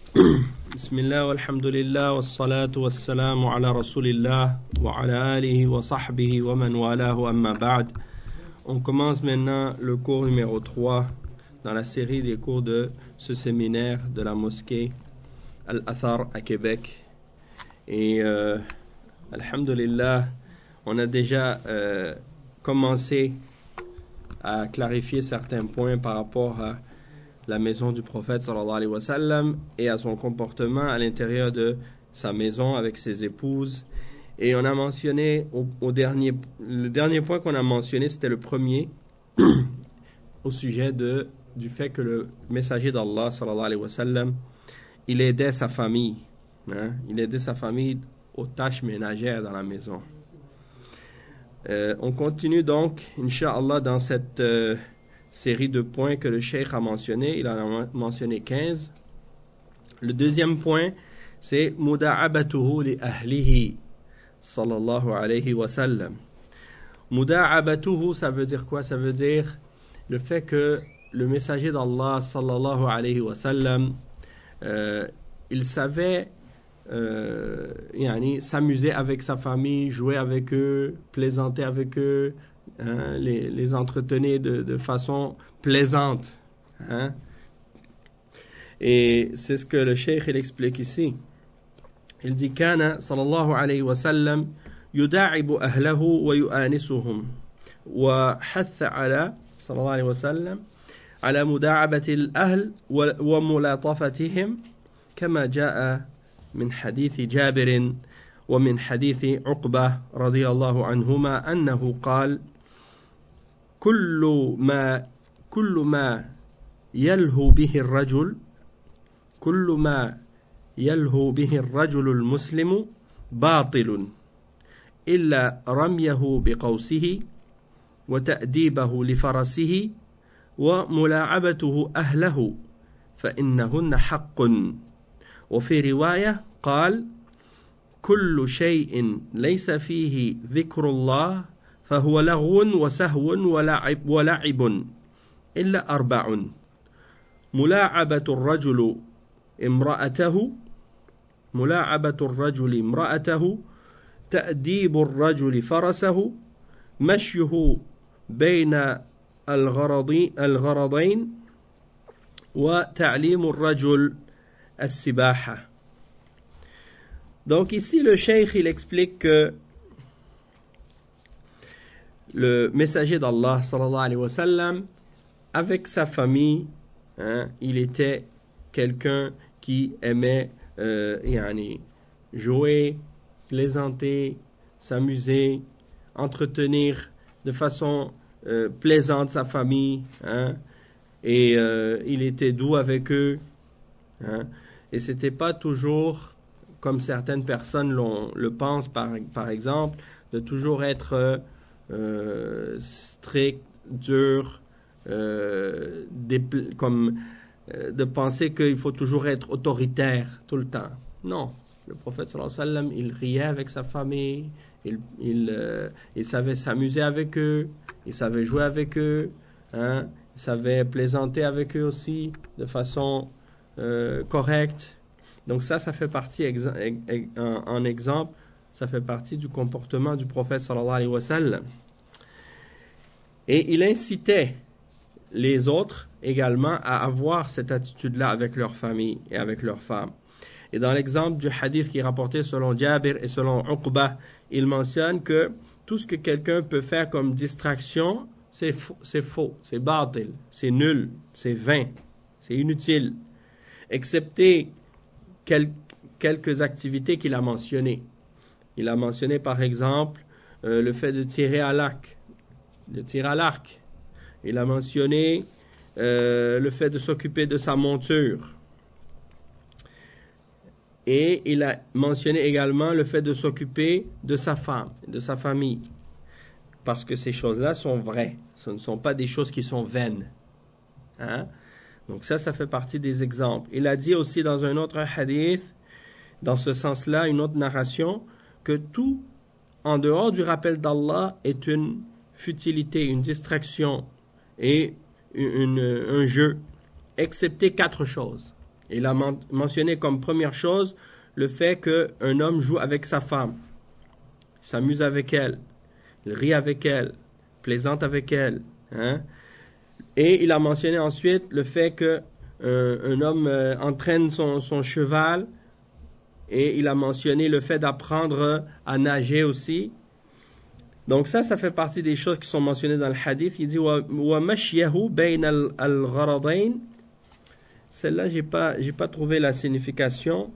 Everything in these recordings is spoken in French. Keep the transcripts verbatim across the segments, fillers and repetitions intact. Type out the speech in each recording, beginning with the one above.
بسم الله والحمد لله والصلاة والسلام على رسول الله وعلى آله وصحبه ومن والاه أما بعد. On commence maintenant le cours numéro trois dans la série des cours de ce séminaire de la mosquée Al-Athar à Québec. Et euh, alhamdulillah, on a déjà euh, commencé à clarifier certains points par rapport à la maison du prophète sallallahu alayhi wa sallam et à son comportement à l'intérieur de sa maison avec ses épouses. Et on a mentionné au, au dernier, le dernier point qu'on a mentionné, c'était le premier au sujet de, du fait que le messager d'Allah sallallahu alayhi wa sallam, il aidait sa famille, hein, il aidait sa famille aux tâches ménagères dans la maison. Euh, on continue donc, Inch'Allah, dans cette euh, série de points que le cheikh a mentionné. Il en a mentionné quinze. Le deuxième point, c'est muda'abatuhu li ahlihi sallallahu alayhi wa sallam. Muda'abatuhu, ça veut dire quoi? Ça veut dire le fait que le messager d'Allah sallallahu alayhi wa sallam, euh, il savait euh, yani, s'amuser avec sa famille, jouer avec eux, plaisanter avec eux, hein, les, les entretenir de, de façon plaisante, hein. Et c'est ce que le cheikh il explique ici. Il dit kana sallallahu alayhi wa sallam yuda'ibu ahlahu wa yu'anisuhum wa hatha ala sallallahu alayhi wa sallam ala muda'abati al-ahl wa mulatafatihim kama ja'a min hadith Jabir ومن حديث عقبة رضي الله عنهما أنه قال كل ما كل ما يلهو به الرجل كل ما يلهو به الرجل المسلم باطل إلا رميه بقوسه وتأديبه لفرسه وملاعبته أهله فإنهن حق. وفي رواية قال كل شيء ليس فيه ذكر الله فهو لغو وسهو ولعب, ولعب إلا أربع: ملاعبة الرجل امرأته ملاعبة الرجل امرأته تأديب الرجل فرسه مشيه بين الغرضين وتعليم الرجل السباحة. Donc ici le cheikh il explique que le messager d'Allah sallallahu alayhi wa sallam avec sa famille, hein, il était quelqu'un qui aimait euh, yani, jouer, plaisanter, s'amuser, entretenir de façon euh, plaisante sa famille, hein, et euh, il était doux avec eux, hein, et c'était pas toujours comme certaines personnes l'ont, le pensent par, par exemple, de toujours être euh, strict, dur, euh, dépl- comme euh, de penser qu'il faut toujours être autoritaire tout le temps. Non, le prophète sallallahu alayhi wa sallam, il riait avec sa famille, il, il, euh, il savait s'amuser avec eux, il savait jouer avec eux, hein, il savait plaisanter avec eux aussi de façon euh, correcte. Donc ça, ça fait partie, exa- en, en exemple, ça fait partie du comportement du prophète sallallahu alayhi wa sallam. Et il incitait les autres également à avoir cette attitude-là avec leur famille et avec leurs femmes. Et dans l'exemple du hadith qui est rapporté selon Jabir et selon Uqba, il mentionne que tout ce que quelqu'un peut faire comme distraction, c'est faux, c'est, faux, c'est batil, c'est nul, c'est vain, c'est inutile, excepté quel, quelques activités qu'il a mentionnées. Il a mentionné par exemple euh, le fait de tirer à l'arc, de tirer à l'arc. Il a mentionné euh, le fait de s'occuper de sa monture. Et il a mentionné également le fait de s'occuper de sa femme, de sa famille. Parce que ces choses-là sont vraies. Ce ne sont pas des choses qui sont vaines. Hein? Donc ça, ça fait partie des exemples. Il a dit aussi dans un autre hadith, dans ce sens-là, une autre narration, que tout en dehors du rappel d'Allah est une futilité, une distraction et une, un jeu, excepté quatre choses. Il a men- mentionné comme première chose le fait qu'un homme joue avec sa femme, s'amuse avec elle, il rit avec elle, plaisante avec elle. Hein? Et il a mentionné ensuite le fait que euh, un homme euh, entraîne son, son cheval, et il a mentionné le fait d'apprendre à nager aussi. Donc ça, ça fait partie des choses qui sont mentionnées dans le hadith. Il dit wa mashyahu bayna al-gharadayn. Celle-là, j'ai pas, j'ai pas trouvé la signification.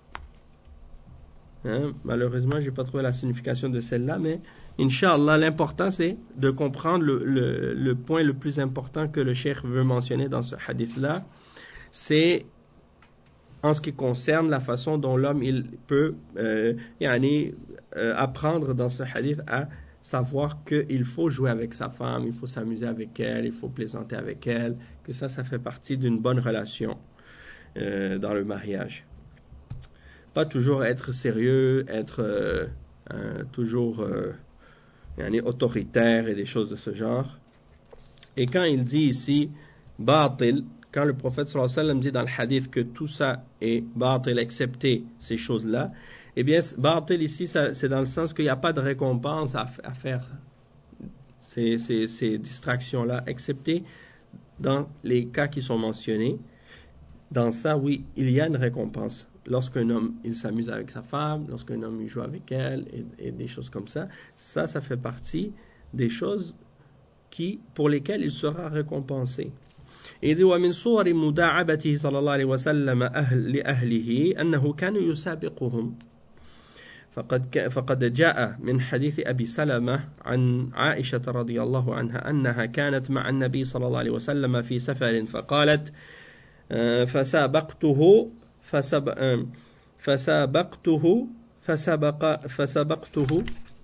Hein? Malheureusement, j'ai pas trouvé la signification de celle-là, mais Inch'Allah, l'important c'est de comprendre le, le, le point le plus important que le cheikh veut mentionner dans ce hadith-là. C'est en ce qui concerne la façon dont l'homme il peut euh, yani, euh, apprendre dans ce hadith à savoir qu'il faut jouer avec sa femme, il faut s'amuser avec elle, il faut plaisanter avec elle, que ça, ça fait partie d'une bonne relation euh, dans le mariage. Pas toujours être sérieux, être euh, hein, toujours euh, yani, autoritaire et des choses de ce genre. Et quand il dit ici « batil », quand le prophète sallallahu alayhi wa sallam dit dans le hadith que tout ça est batil, excepté ces choses-là, eh bien, batil ici, ça, c'est dans le sens qu'il n'y a pas de récompense à, à faire ces, ces, ces distractions-là, excepté dans les cas qui sont mentionnés. Dans ça, oui, il y a une récompense. Lorsqu'un homme, il s'amuse avec sa femme, lorsqu'un homme, il joue avec elle, et, et des choses comme ça, ça, ça fait partie des choses qui, pour lesquelles il sera récompensé. إذ ومن صور مداعبته صلى الله عليه وسلم أهل لأهله أنه كان يسابقهم فقد فقد جاء من حديث أبي سلمة عن عائشة رضي الله عنها أنها كانت مع النبي صلى الله عليه وسلم في سفر فقالت فسابقته فسب فسابقته فسبق فسبقته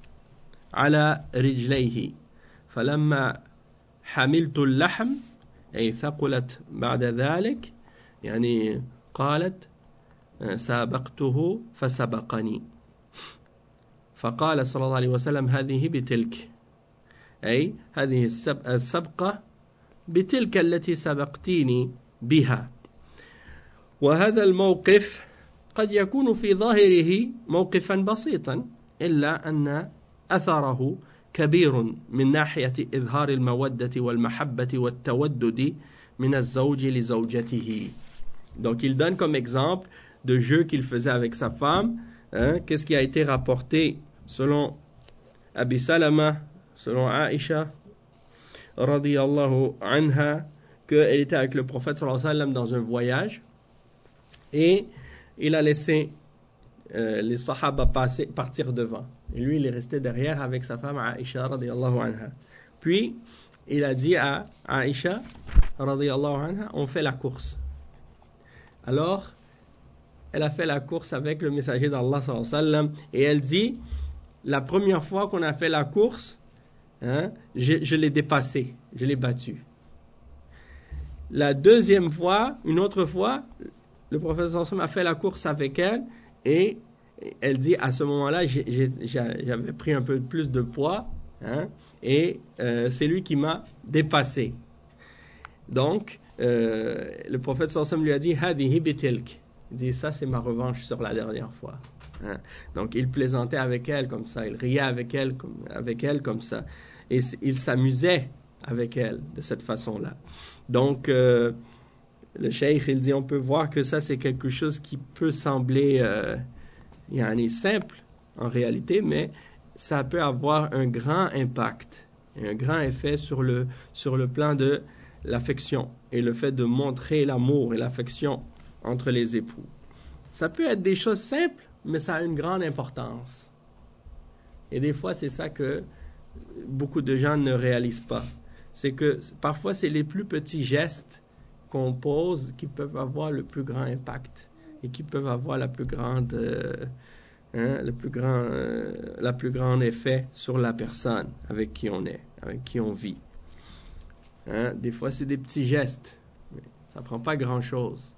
على رجليه فلما حملت اللحم أي ثقلت بعد ذلك يعني قالت سابقته فسبقني فقال صلى الله عليه وسلم هذه بتلك أي هذه السبقة بتلك التي سبقتيني بها وهذا الموقف قد يكون في ظاهره موقفا بسيطا إلا أن أثره كبير من ناحية إظهار المودة والمحبة والتودد من الزوج لزوجته. Donc il donne comme exemple de jeu qu'il faisait avec sa femme. Hein, qu'est-ce qui a été rapporté selon Abi Salama, selon Aïcha radiyallahu anha, qu'elle était avec le prophète sallallahu alayhi wa sallam dans un voyage et il a laissé euh, les sahaba passer, partir devant. Et lui, il est resté derrière avec sa femme Aïcha radiyallahu anha. Puis, il a dit à Aïcha radiyallahu anha, on fait la course. Alors, elle a fait la course avec le messager d'Allah sallallahu alayhi wa sallam et elle dit, la première fois qu'on a fait la course, hein, je, je l'ai dépassé, je l'ai battu. La deuxième fois, une autre fois, le prophète sallallahu alayhi wa sallam a fait la course avec elle et elle dit à ce moment-là, j'ai, j'ai, j'avais pris un peu plus de poids hein, et euh, c'est lui qui m'a dépassé. Donc, euh, le prophète sallallahu alayhi wa sallam lui a dit Hadihi bitilk. Il dit ça, c'est ma revanche sur la dernière fois. Hein. Donc, il plaisantait avec elle comme ça, il riait avec elle comme, avec elle comme ça. Et il s'amusait avec elle de cette façon-là. Donc, euh, le cheikh, il dit on peut voir que ça, c'est quelque chose qui peut sembler. Euh, Il y en est simple en réalité, mais ça peut avoir un grand impact, un grand effet sur le, sur le plan de l'affection et le fait de montrer l'amour et l'affection entre les époux. Ça peut être des choses simples, mais ça a une grande importance. Et des fois, c'est ça que beaucoup de gens ne réalisent pas. C'est que parfois, c'est les plus petits gestes qu'on pose qui peuvent avoir le plus grand impact et qui peuvent avoir la plus grande, euh, hein, le plus grand, euh, la plus grande effet sur la personne avec qui on est, avec qui on vit. Hein, des fois, c'est des petits gestes, mais ça prend pas grand-chose.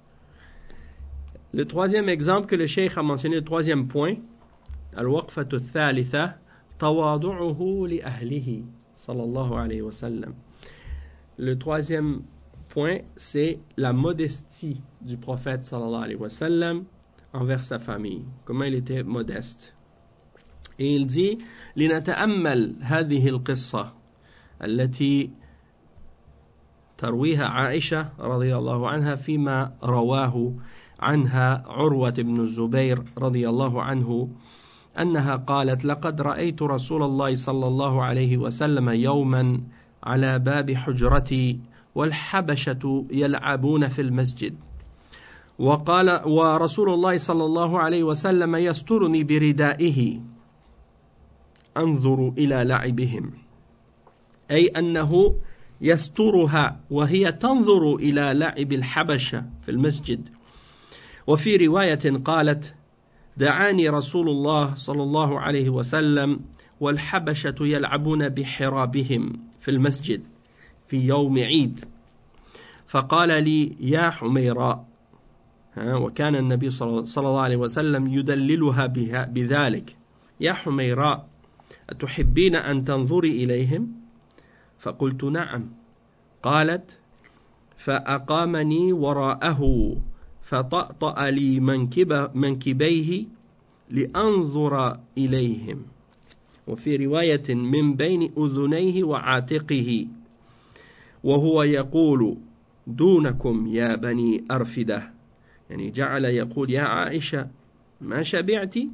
Le troisième exemple que le cheikh a mentionné, le troisième point, al-waqfatu thalitha, tawadu'uhu li ahlihi, sallallahu alayhi wa sallam. Le troisième point, c'est la modestie du prophète sallallahu alayhi wa sallam envers sa famille, comment il était modeste. Et il dit لنتأمل هذه القصة التي ترويها عائشة رضي الله عنها فيما رواه عنها عروة بن الزبير رضي الله عنه أنها قالت لقد رأيت رسول الله صلى الله عليه وسلم يوما على باب حجرتي والحبشة يلعبون في المسجد وقال ورسول الله صلى الله عليه وسلم يسترني بردائه أنظر إلى لعبهم أي أنه يسترها وهي تنظر إلى لعب الحبشة في المسجد. وفي رواية قالت دعاني رسول الله صلى الله عليه وسلم والحبشة يلعبون بحرابهم في المسجد في يوم عيد فقال لي يا حميراء، وكان النبي صلى الله عليه وسلم يدللها بذلك، يا حميراء أتحبين أن تنظري إليهم؟ فقلت نعم. قالت فأقامني وراءه فطأطأ لي منكب منكبيه لأنظر إليهم، وفي رواية من بين أذنيه وعاتقه وهو يقول دونكم يا بني أرفدة، يعني جعل يقول يا عائشة ما شبعتي؟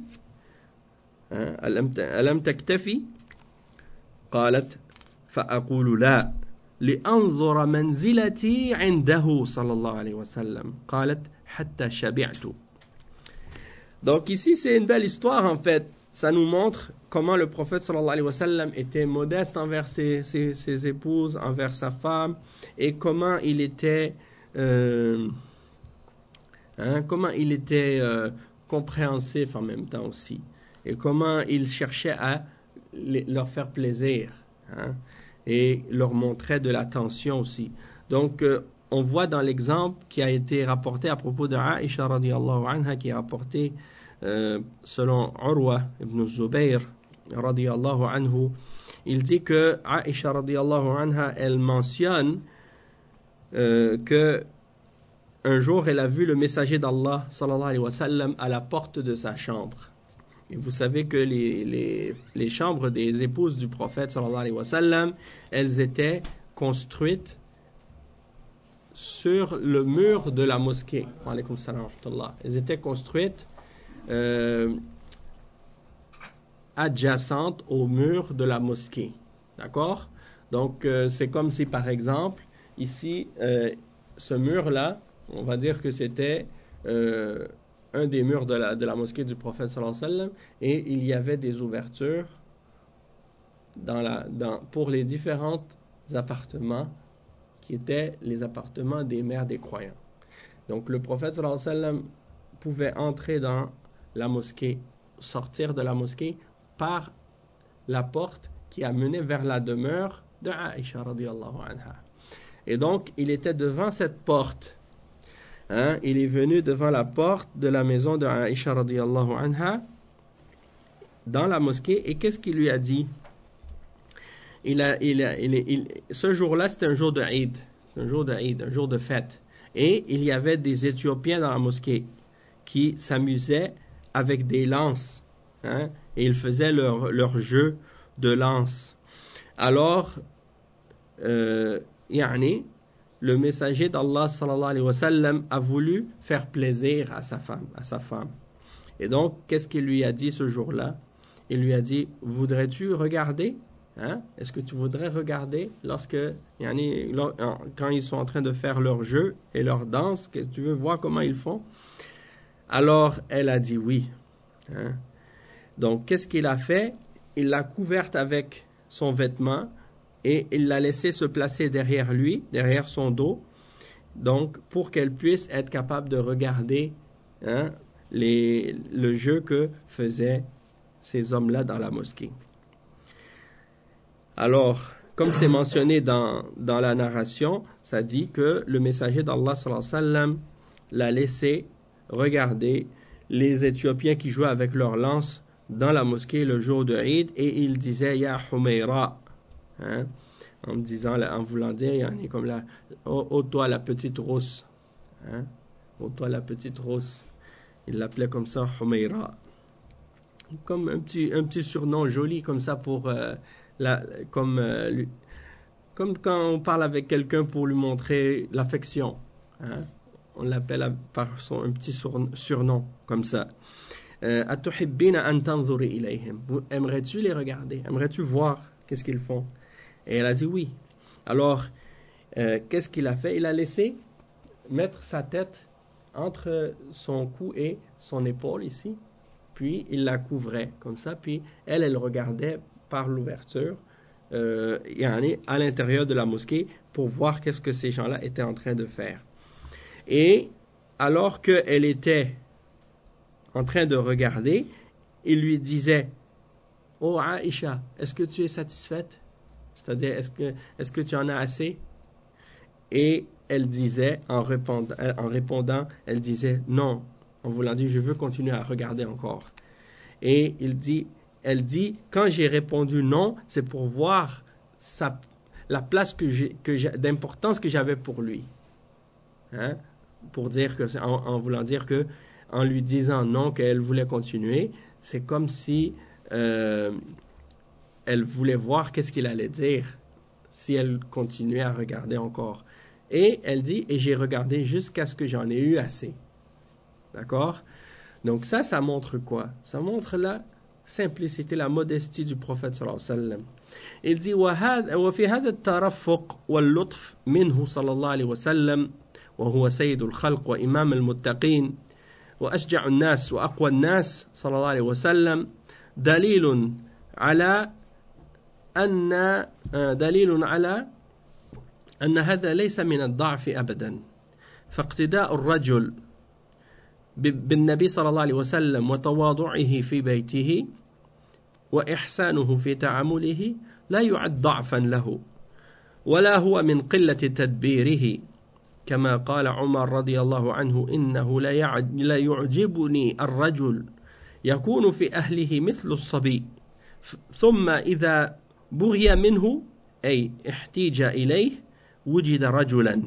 ألم تكتفي؟ قالت فأقول لا لأنظر منزلتي عنده صلى الله عليه وسلم قالت حتى شبعت. Donc ici c'est une belle histoire en fait, ça nous montre comment le prophète sallallahu alayhi wa sallam était modeste envers ses, ses, ses épouses, envers sa femme, et comment il était euh, hein, comment il était euh, compréhensif en même temps aussi, et comment il cherchait à les, leur faire plaisir, hein, et leur montrait de l'attention aussi. Donc euh, on voit dans l'exemple qui a été rapporté à propos de Aïcha radiyallahu anha, qui est rapporté euh, selon Urwa ibn Zubayr radiyallahu anhu, il dit que Aïcha radiyallahu anha, elle mentionne euh, que un jour elle a vu le messager d'Allah sallallahu alayhi wa sallam à la porte de sa chambre. Et vous savez que les, les, les chambres des épouses du prophète sallallahu alayhi wa sallam, elles étaient construites sur le mur de la mosquée. Wa alaykoum salam wa rahmatullah. Elles étaient construites euh, adjacentes au mur de la mosquée. D'accord? Donc, euh, c'est comme si, par exemple, ici, euh, ce mur-là, on va dire que c'était euh, un des murs de la, de la mosquée du prophète sallallahu alayhi wa sallam, et il y avait des ouvertures dans la, dans, pour les différents appartements qui étaient les appartements des mères des croyants. Donc le prophète sallallahu alayhi wa sallam pouvait entrer dans la mosquée, sortir de la mosquée par la porte qui a mené vers la demeure de Aïcha radiyallahu anha. Et donc il était devant cette porte. Hein, il est venu devant la porte de la maison de Aïcha radiyallahu anha dans la mosquée, et qu'est-ce qu'il lui a dit? Il a, il a, il, il, ce jour-là, c'était un jour de Eid, un jour de Eid, un jour de fête. Et il y avait des Éthiopiens dans la mosquée qui s'amusaient avec des lances, hein, et ils faisaient leur, leur jeu de lances. Alors, euh, yani, le messager d'Allah sallallahu alayhi wa sallam a voulu faire plaisir à sa femme, à sa femme. Et donc, qu'est-ce qu'il lui a dit ce jour-là? Il lui a dit, voudrais-tu regarder? Hein? Est-ce que tu voudrais regarder lorsque, yani, quand ils sont en train de faire leur jeu et leur danse, que tu veux voir comment ils font? Alors, elle a dit oui. Hein? Donc, qu'est-ce qu'il a fait? Il l'a couverte avec son vêtement et il l'a laissé se placer derrière lui, derrière son dos, donc pour qu'elle puisse être capable de regarder, hein, les, le jeu que faisaient ces hommes-là dans la mosquée. Alors, comme c'est mentionné dans, dans la narration, ça dit que le messager d'Allah sallallahu alayhi wa sallam l'a laissé regarder les Éthiopiens qui jouaient avec leurs lances dans la mosquée le jour de Eid, et il disait « Ya Humayra » hein, en me disant, en voulant dire, yani, comme la, oh, oh toi la petite rousse, hein? Oh toi la petite rousse. Il l'appelait comme ça, Humayra. Comme un petit, un petit surnom joli comme ça pour, euh, la, comme, euh, lui, comme quand on parle avec quelqu'un pour lui montrer l'affection, hein? On l'appelle par son un petit surnom comme ça. Atuhibbina an tanzuri ilayhim. Aimerais-tu les regarder? Aimerais-tu voir qu'est-ce qu'ils font? Et elle a dit oui. Alors, euh, qu'est-ce qu'il a fait? Il a laissé mettre sa tête entre son cou et son épaule ici. Puis, il la couvrait comme ça. Puis, elle, elle regardait par l'ouverture euh, à l'intérieur de la mosquée pour voir qu'est-ce que ces gens-là étaient en train de faire. Et alors qu'elle était en train de regarder, il lui disait « Oh Aïcha, est-ce que tu es satisfaite? C'est-à-dire, est-ce que, est-ce que tu en as assez? » Et elle disait, en répondant, en répondant, elle disait « Non », en voulant dire « Je veux continuer à regarder encore. » Et il dit, elle dit « Quand j'ai répondu non, c'est pour voir sa, la place que j'ai, que j'ai, d'importance que j'avais pour lui. » Hein? Pour dire que, en, en voulant dire que, en lui disant non, qu'elle voulait continuer, c'est comme si euh, elle voulait voir qu'est-ce qu'il allait dire si elle continuait à regarder encore. Et elle dit, et j'ai regardé jusqu'à ce que j'en ai eu assez. D'accord? Donc ça, ça montre quoi? Ça montre la simplicité, la modestie du prophète sallallahu alayhi wa sallam. Il dit, وفي هذا الترفق واللطف منه صلى الله عليه وسلم وهو سيد الخلق وإمام المتقين وأشجع الناس وأقوى الناس صلى الله عليه وسلم دليل على أن دليل على أن هذا ليس من الضعف أبدا فاقتداء الرجل بالنبي صلى الله عليه وسلم وتواضعه في بيته وإحسانه في تعامله لا يعد ضعفا له ولا هو من قلة تدبيره كما قال عمر رضي الله عنه إنه لا يعجبني الرجل يكون في أهله مثل الصبي ثم إذا بغي منه أي احتيج إليه وجد رجلا.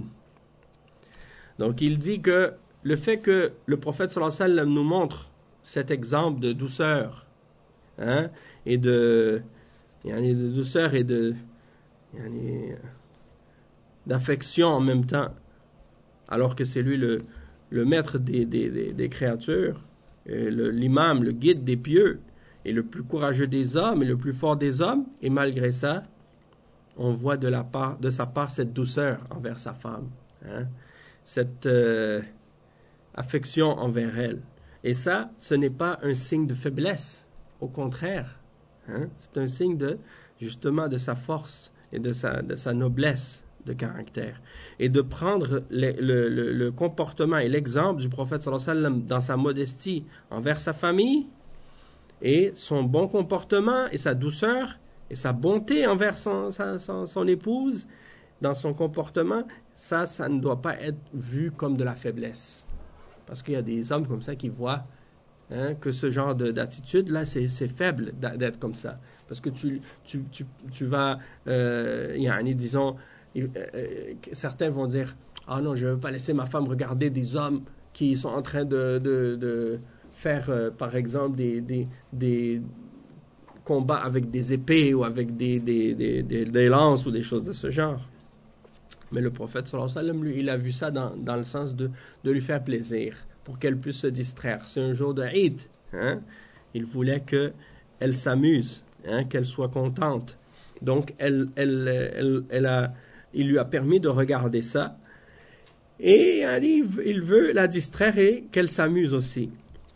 Donc il dit que le fait que le prophète sallallahu alayhi wa sallam nous montre cet exemple de douceur, hein, et de, yani de douceur et de, yani, d'affection en même temps, alors que c'est lui le, le maître des, des, des, des créatures, et le, l'imam, le guide des pieux, et le plus courageux des hommes, et le plus fort des hommes, et malgré ça, on voit de, la part, de sa part cette douceur envers sa femme, hein, cette euh, affection envers elle. Et ça, ce n'est pas un signe de faiblesse, au contraire, hein, c'est un signe de, justement de sa force et de sa, de sa noblesse de caractère, et de prendre le, le, le, le comportement et l'exemple du prophète sallallahu alayhi wa sallam dans sa modestie envers sa famille, et son bon comportement et sa douceur et sa bonté envers son, sa, son, son épouse dans son comportement, ça, ça ne doit pas être vu comme de la faiblesse. Parce qu'il y a des hommes comme ça qui voient, hein, que ce genre de, d'attitude-là, c'est, c'est faible d'être comme ça. Parce que tu, tu, tu, tu vas, euh, yani, disons, euh, euh, certains vont dire « Ah non, je ne veux pas laisser ma femme regarder des hommes qui sont en train de, de, de faire, euh, par exemple, des, des, des combats avec des épées ou avec des, des, des, des, des lances ou des choses de ce genre. » Mais le prophète, sallallahu alayhi wa sallam, lui, il a vu ça dans, dans le sens de, de lui faire plaisir, pour qu'elle puisse se distraire. C'est un jour de Eid, hein? Il voulait qu'elle s'amuse, hein, qu'elle soit contente. Donc, elle, elle, elle, elle a, il lui a permis de regarder ça. Et il veut la distraire et qu'elle s'amuse aussi.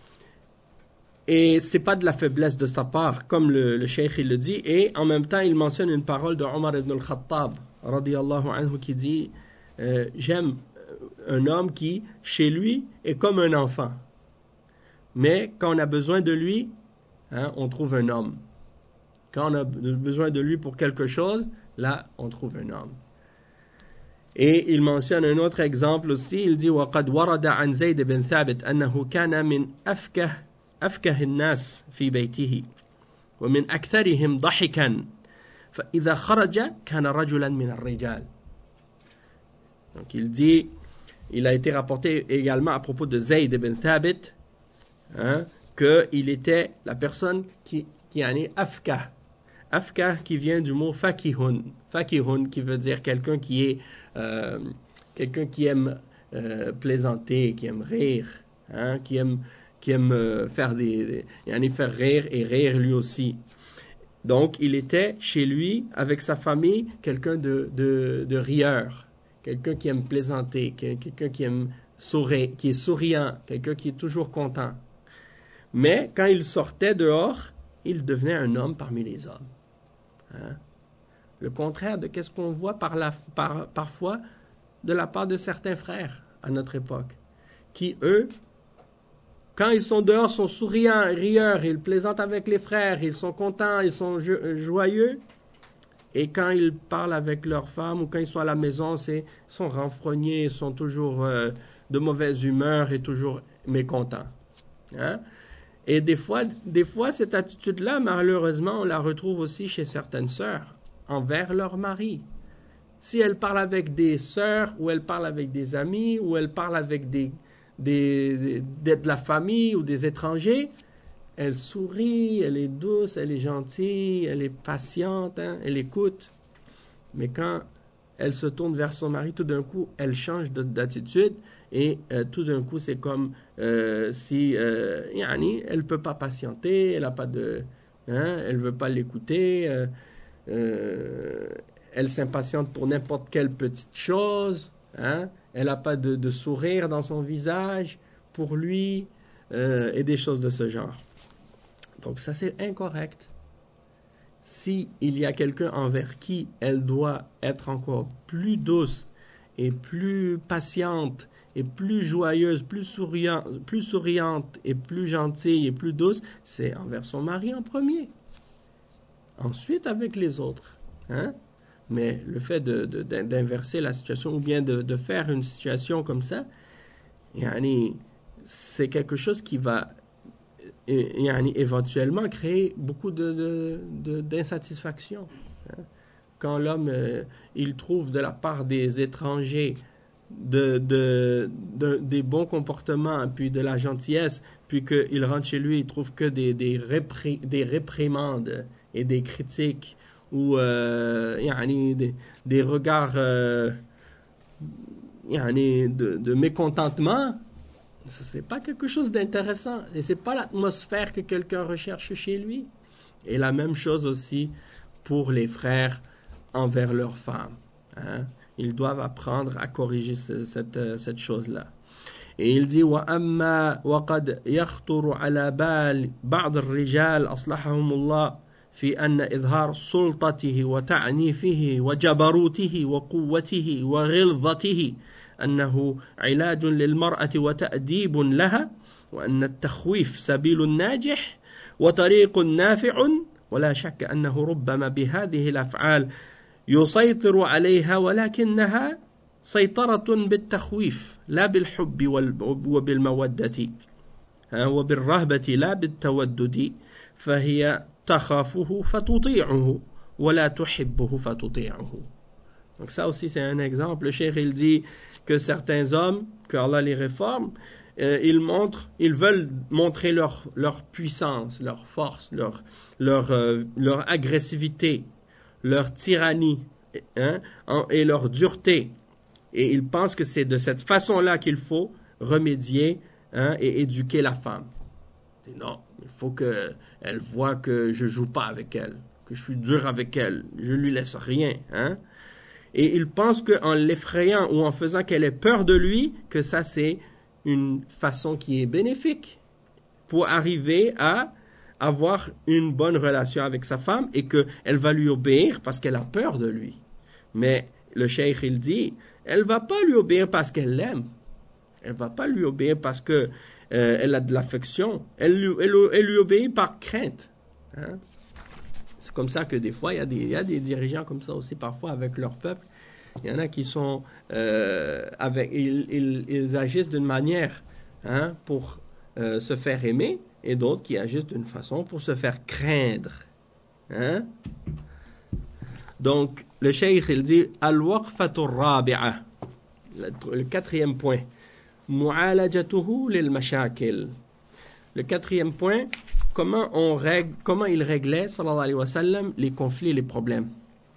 Et c'est pas de la faiblesse de sa part, comme le, le cheikh il le dit. Et en même temps, il mentionne une parole de Omar ibn al-Khattab, radiyallahu anhu, qui dit euh, « J'aime un homme qui, chez lui, est comme un enfant. Mais quand on a besoin de lui, hein, on trouve un homme. Quand on a besoin de lui pour quelque chose, là, on trouve un homme. » Et il mentionne un autre exemple aussi. Il dit « وَقَدْ وَرَدَ عَنْ زَيْدِ بن ثابت أنه كان من أفكه أفكه الناس في بيته ومن أكثرهم ضحكا فإذا خرج كان رجلا من الرجال. Donc il dit, il a été rapporté également à propos de Zayd ibn Thabit, hein, qu'il était la personne qui, qui en est afka. Afka qui vient du mot fakihun. Fakihun qui veut dire quelqu'un qui est, euh, quelqu'un qui aime euh, plaisanter, qui aime rire, hein, qui aime, qui aime euh, faire des, des, faire rire et rire lui aussi. Donc il était chez lui avec sa famille quelqu'un de, de, de rieur, quelqu'un qui aime plaisanter, quelqu'un qui aime sourire, qui est souriant, quelqu'un qui est toujours content. Mais quand il sortait dehors, il devenait un homme parmi les hommes. Hein? Le contraire de ce qu'on voit par la, par, parfois de la part de certains frères à notre époque, qui, eux, quand ils sont dehors, sont souriants, rieurs, ils plaisantent avec les frères, ils sont contents, ils sont jo- joyeux. Et quand ils parlent avec leurs femmes ou quand ils sont à la maison, c'est, ils sont renfrognés, ils sont toujours euh, de mauvaise humeur et toujours mécontents. Hein? Et des fois, des fois, cette attitude-là, malheureusement, on la retrouve aussi chez certaines sœurs, envers leur mari. Si elles parlent avec des sœurs, ou elles parlent avec des amis, ou elles parlent avec des, des, des, de la famille ou des étrangers, elle sourit, elle est douce, elle est gentille, elle est patiente, hein, elle écoute. Mais quand elle se tourne vers son mari, tout d'un coup, elle change de, d'attitude. Et euh, tout d'un coup, c'est comme euh, si euh, yani, elle ne peut pas patienter, elle a pas de, hein, elle ne veut pas l'écouter, euh, euh, elle s'impatiente pour n'importe quelle petite chose, hein, elle n'a pas de, de sourire dans son visage pour lui, euh, et des choses de ce genre. Donc ça, c'est incorrect. Si il y a quelqu'un envers qui elle doit être encore plus douce et plus patiente, et plus joyeuse, plus souriante, plus souriante et plus gentille et plus douce, c'est envers son mari en premier. Ensuite, avec les autres. Hein? Mais le fait de, de, d'inverser la situation ou bien de, de faire une situation comme ça, yani, c'est quelque chose qui va yani, éventuellement créer beaucoup de, de, de, d'insatisfaction. Hein? Quand l'homme, euh, il trouve de la part des étrangers De, de, de, des bons comportements, puis de la gentillesse, puis qu'il rentre chez lui, il trouve que des, des, répri, des réprimandes et des critiques, ou euh, yani, des, des regards euh, yani, de, de mécontentement, ça, c'est pas quelque chose d'intéressant, et c'est pas l'atmosphère que quelqu'un recherche chez lui. Et la même chose aussi pour les frères envers leurs femmes. Hein? Ils doivent apprendre à corriger ce, cette, cette chose-là. Et il dit وَأَمَّا وَقَدْ يَخْطُرُ عَلَى بَالِ بَعْضِ الرِّجَالِ أَصْلَحَهُمُ اللَّهِ في أن إظهار سلطته وتعنيفه وجبروته وقوته وغلظته أنه علاج للمرأة وتأديب لها وأن التخويف سبيل ناجح وطريق نافع ولا شك أنه ربما بهذه الأفعال يسيطر عليها ولكنها سيطرة بالتخويف لا بالحب وبالمودة وبالرهبة لا بالتودد فهي تخافه فتطيعه ولا تحبه فتطيعه. Donc ça aussi c'est un exemple. Le cheikh il dit que certains hommes, que Allah les réforme, euh, ils montrent, ils veulent montrer leur leur puissance, leur force, leur leur euh, leur agressivité, leur tyrannie, hein, et leur dureté. Et ils pensent que c'est de cette façon-là qu'il faut remédier, hein, et éduquer la femme. Non, il faut qu'elle voie que je joue pas avec elle, que je suis dur avec elle, je lui laisse rien. Hein. Et ils pensent qu'en l'effrayant ou en faisant qu'elle ait peur de lui, que ça c'est une façon qui est bénéfique pour arriver à avoir une bonne relation avec sa femme et qu'elle va lui obéir parce qu'elle a peur de lui. Mais le cheikh, il dit, elle va pas lui obéir parce qu'elle l'aime. Elle va pas lui obéir parce que euh, elle a de l'affection. Elle lui, elle, elle lui obéit par crainte. Hein? C'est comme ça que des fois, il y a des, il y a des dirigeants comme ça aussi parfois avec leur peuple. Il y en a qui sont euh, avec, ils, ils, ils agissent d'une manière, hein, pour euh, se faire aimer, et d'autres qui agissent d'une façon pour se faire craindre. Hein? Donc, le cheikh, il dit Al-waqfatu rabi'a. Le quatrième point. Mu'alajatuhu lil mashakil. Le quatrième point, comment, on règle, comment il réglait, sallallahu alayhi wa sallam, les conflits, les problèmes.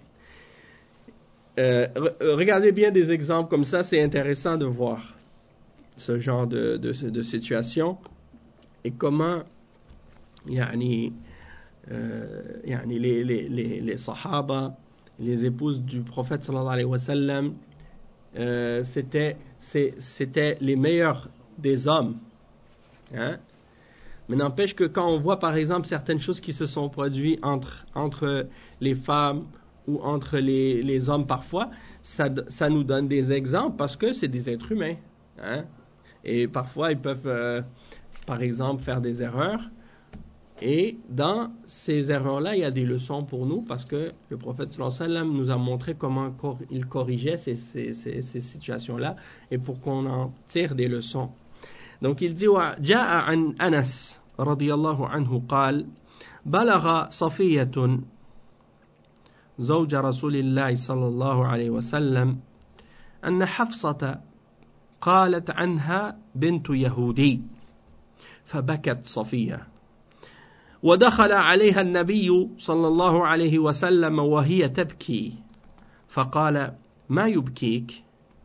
Euh, re- regardez bien des exemples comme ça, c'est intéressant de voir ce genre de, de, de situation et comment yani, euh, yani les, les, les, les sahaba, les épouses du prophète sallallahu alayhi wa sallam, euh, c'était, c'est, c'était les meilleurs des hommes. Hein? Mais n'empêche que quand on voit par exemple certaines choses qui se sont produites entre, entre les femmes ou entre les, les hommes parfois, ça, ça nous donne des exemples parce que c'est des êtres humains. Hein? Et parfois ils peuvent, euh, par exemple, faire des erreurs. Et dans ces erreurs-là, il y a des leçons pour nous parce que le prophète sallallahu alayhi wa sallam nous a montré comment cor- il corrigeait ces, ces, ces, ces situations-là et pour qu'on en tire des leçons. Donc il dit جاء عن أنس رضي الله عنه قال بلغ صفية زوج رسول الله صلى الله عليه وسلم أن حفصة قالت عنها بنت يهودي فبكت صفية ودخل عليها النبي صلى الله عليه وسلم وهي تبكي فقال ما يبكيك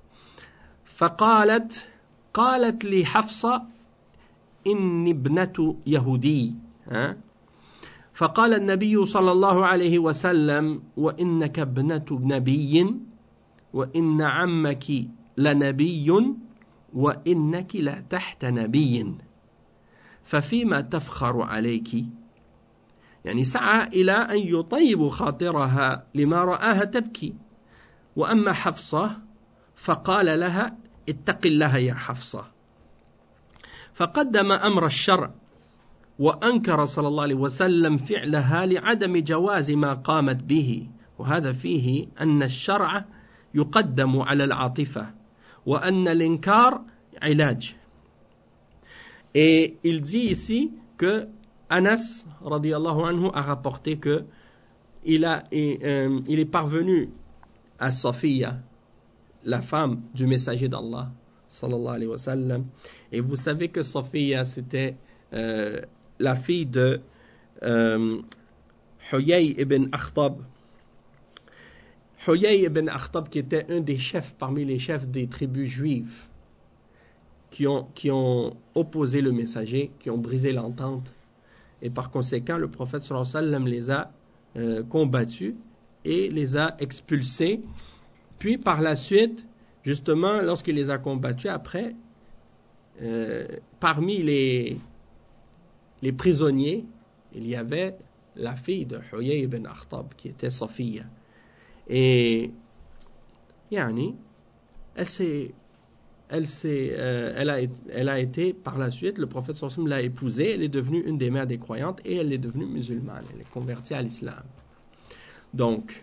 فقالت قالت لي حفصة إني ابنة يهودي فقال النبي صلى الله عليه وسلم وإنك ابنة نبي وإن عمك لنبي وإنك لا تحت نبي ففيما تفخر عليك يعني سعى إلى أن يطيب خاطرها لما رآها تبكي وأما حفصة فقال لها اتق الله يا حفصة فقدم أمر الشرع وأنكر صلى الله عليه وسلم فعلها لعدم جواز ما قامت به وهذا فيه أن الشرع يقدم على العاطفة وأن الإنكار علاج. Et il dit ici que Anas radiyallahu anhu a rapporté que il, a, et, euh, il est parvenu à Safiya, la femme du messager d'Allah sallallahu alayhi wa sallam. Et vous savez que Safiya c'était euh, la fille de euh, Huyay ibn Akhtab. Huyay ibn Akhtab qui était un des chefs parmi les chefs des tribus juives qui ont, qui ont opposé le messager, qui ont brisé l'entente. Et par conséquent, le prophète sallallahu alayhi wa sallam les a euh, combattus et les a expulsés. Puis par la suite, justement, lorsqu'il les a combattus, après, euh, parmi les, les prisonniers, il y avait la fille de Huyay ibn Akhtab, qui était Safiya. Et, yani, elle s'est, elle s'est, euh, elle a, elle a été, par la suite, le prophète sallallahu alayhi wa sallam l'a épousée, elle est devenue une des mères des croyantes et elle est devenue musulmane, elle est convertie à l'islam. Donc,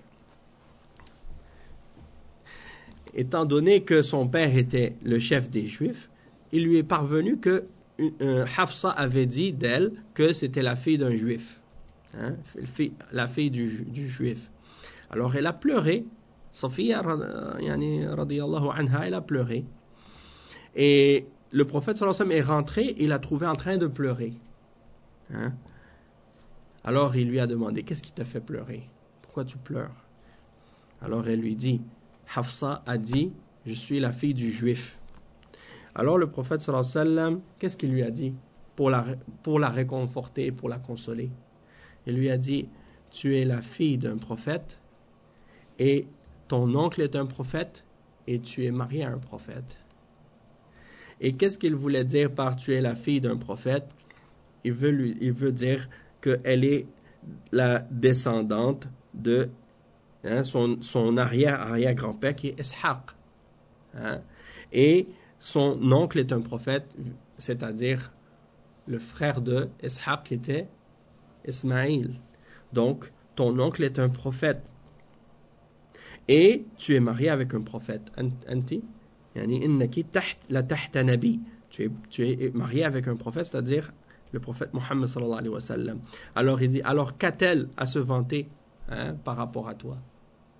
étant donné que son père était le chef des Juifs, il lui est parvenu que euh, Hafsa avait dit d'elle que c'était la fille d'un Juif, hein, la fille du, du Juif. Alors elle a pleuré, Safiya yani, radiyallahu anha, elle a pleuré. Et le prophète sallallahu alayhi wa sallam est rentré et il l'a trouvé en train de pleurer. Hein? Alors il lui a demandé, qu'est-ce qui t'a fait pleurer? Pourquoi tu pleures? Alors elle lui dit, Hafsa a dit, je suis la fille du juif. Alors le prophète sallallahu alayhi wa sallam, qu'est-ce qu'il lui a dit pour la, pour la réconforter, pour la consoler? Il lui a dit, tu es la fille d'un prophète et ton oncle est un prophète et tu es mariée à un prophète. Et qu'est-ce qu'il voulait dire par tu es la fille d'un prophète? Il veut, lui, il veut dire qu'elle est la descendante de hein, son, son arrière-arrière-grand-père qui est Ishaq. Hein? Et son oncle est un prophète, c'est-à-dire le frère de Ishaq qui était Ismaïl. Donc, ton oncle est un prophète. Et tu es marié avec un prophète. Anti, yani innaki taht la tahta nabi. Tu es, tu es marié avec un prophète, c'est-à-dire le prophète Mohammed sallallahu alayhi wa sallam. Alors il dit, alors qu'a-t-elle à se vanter hein, par rapport à toi?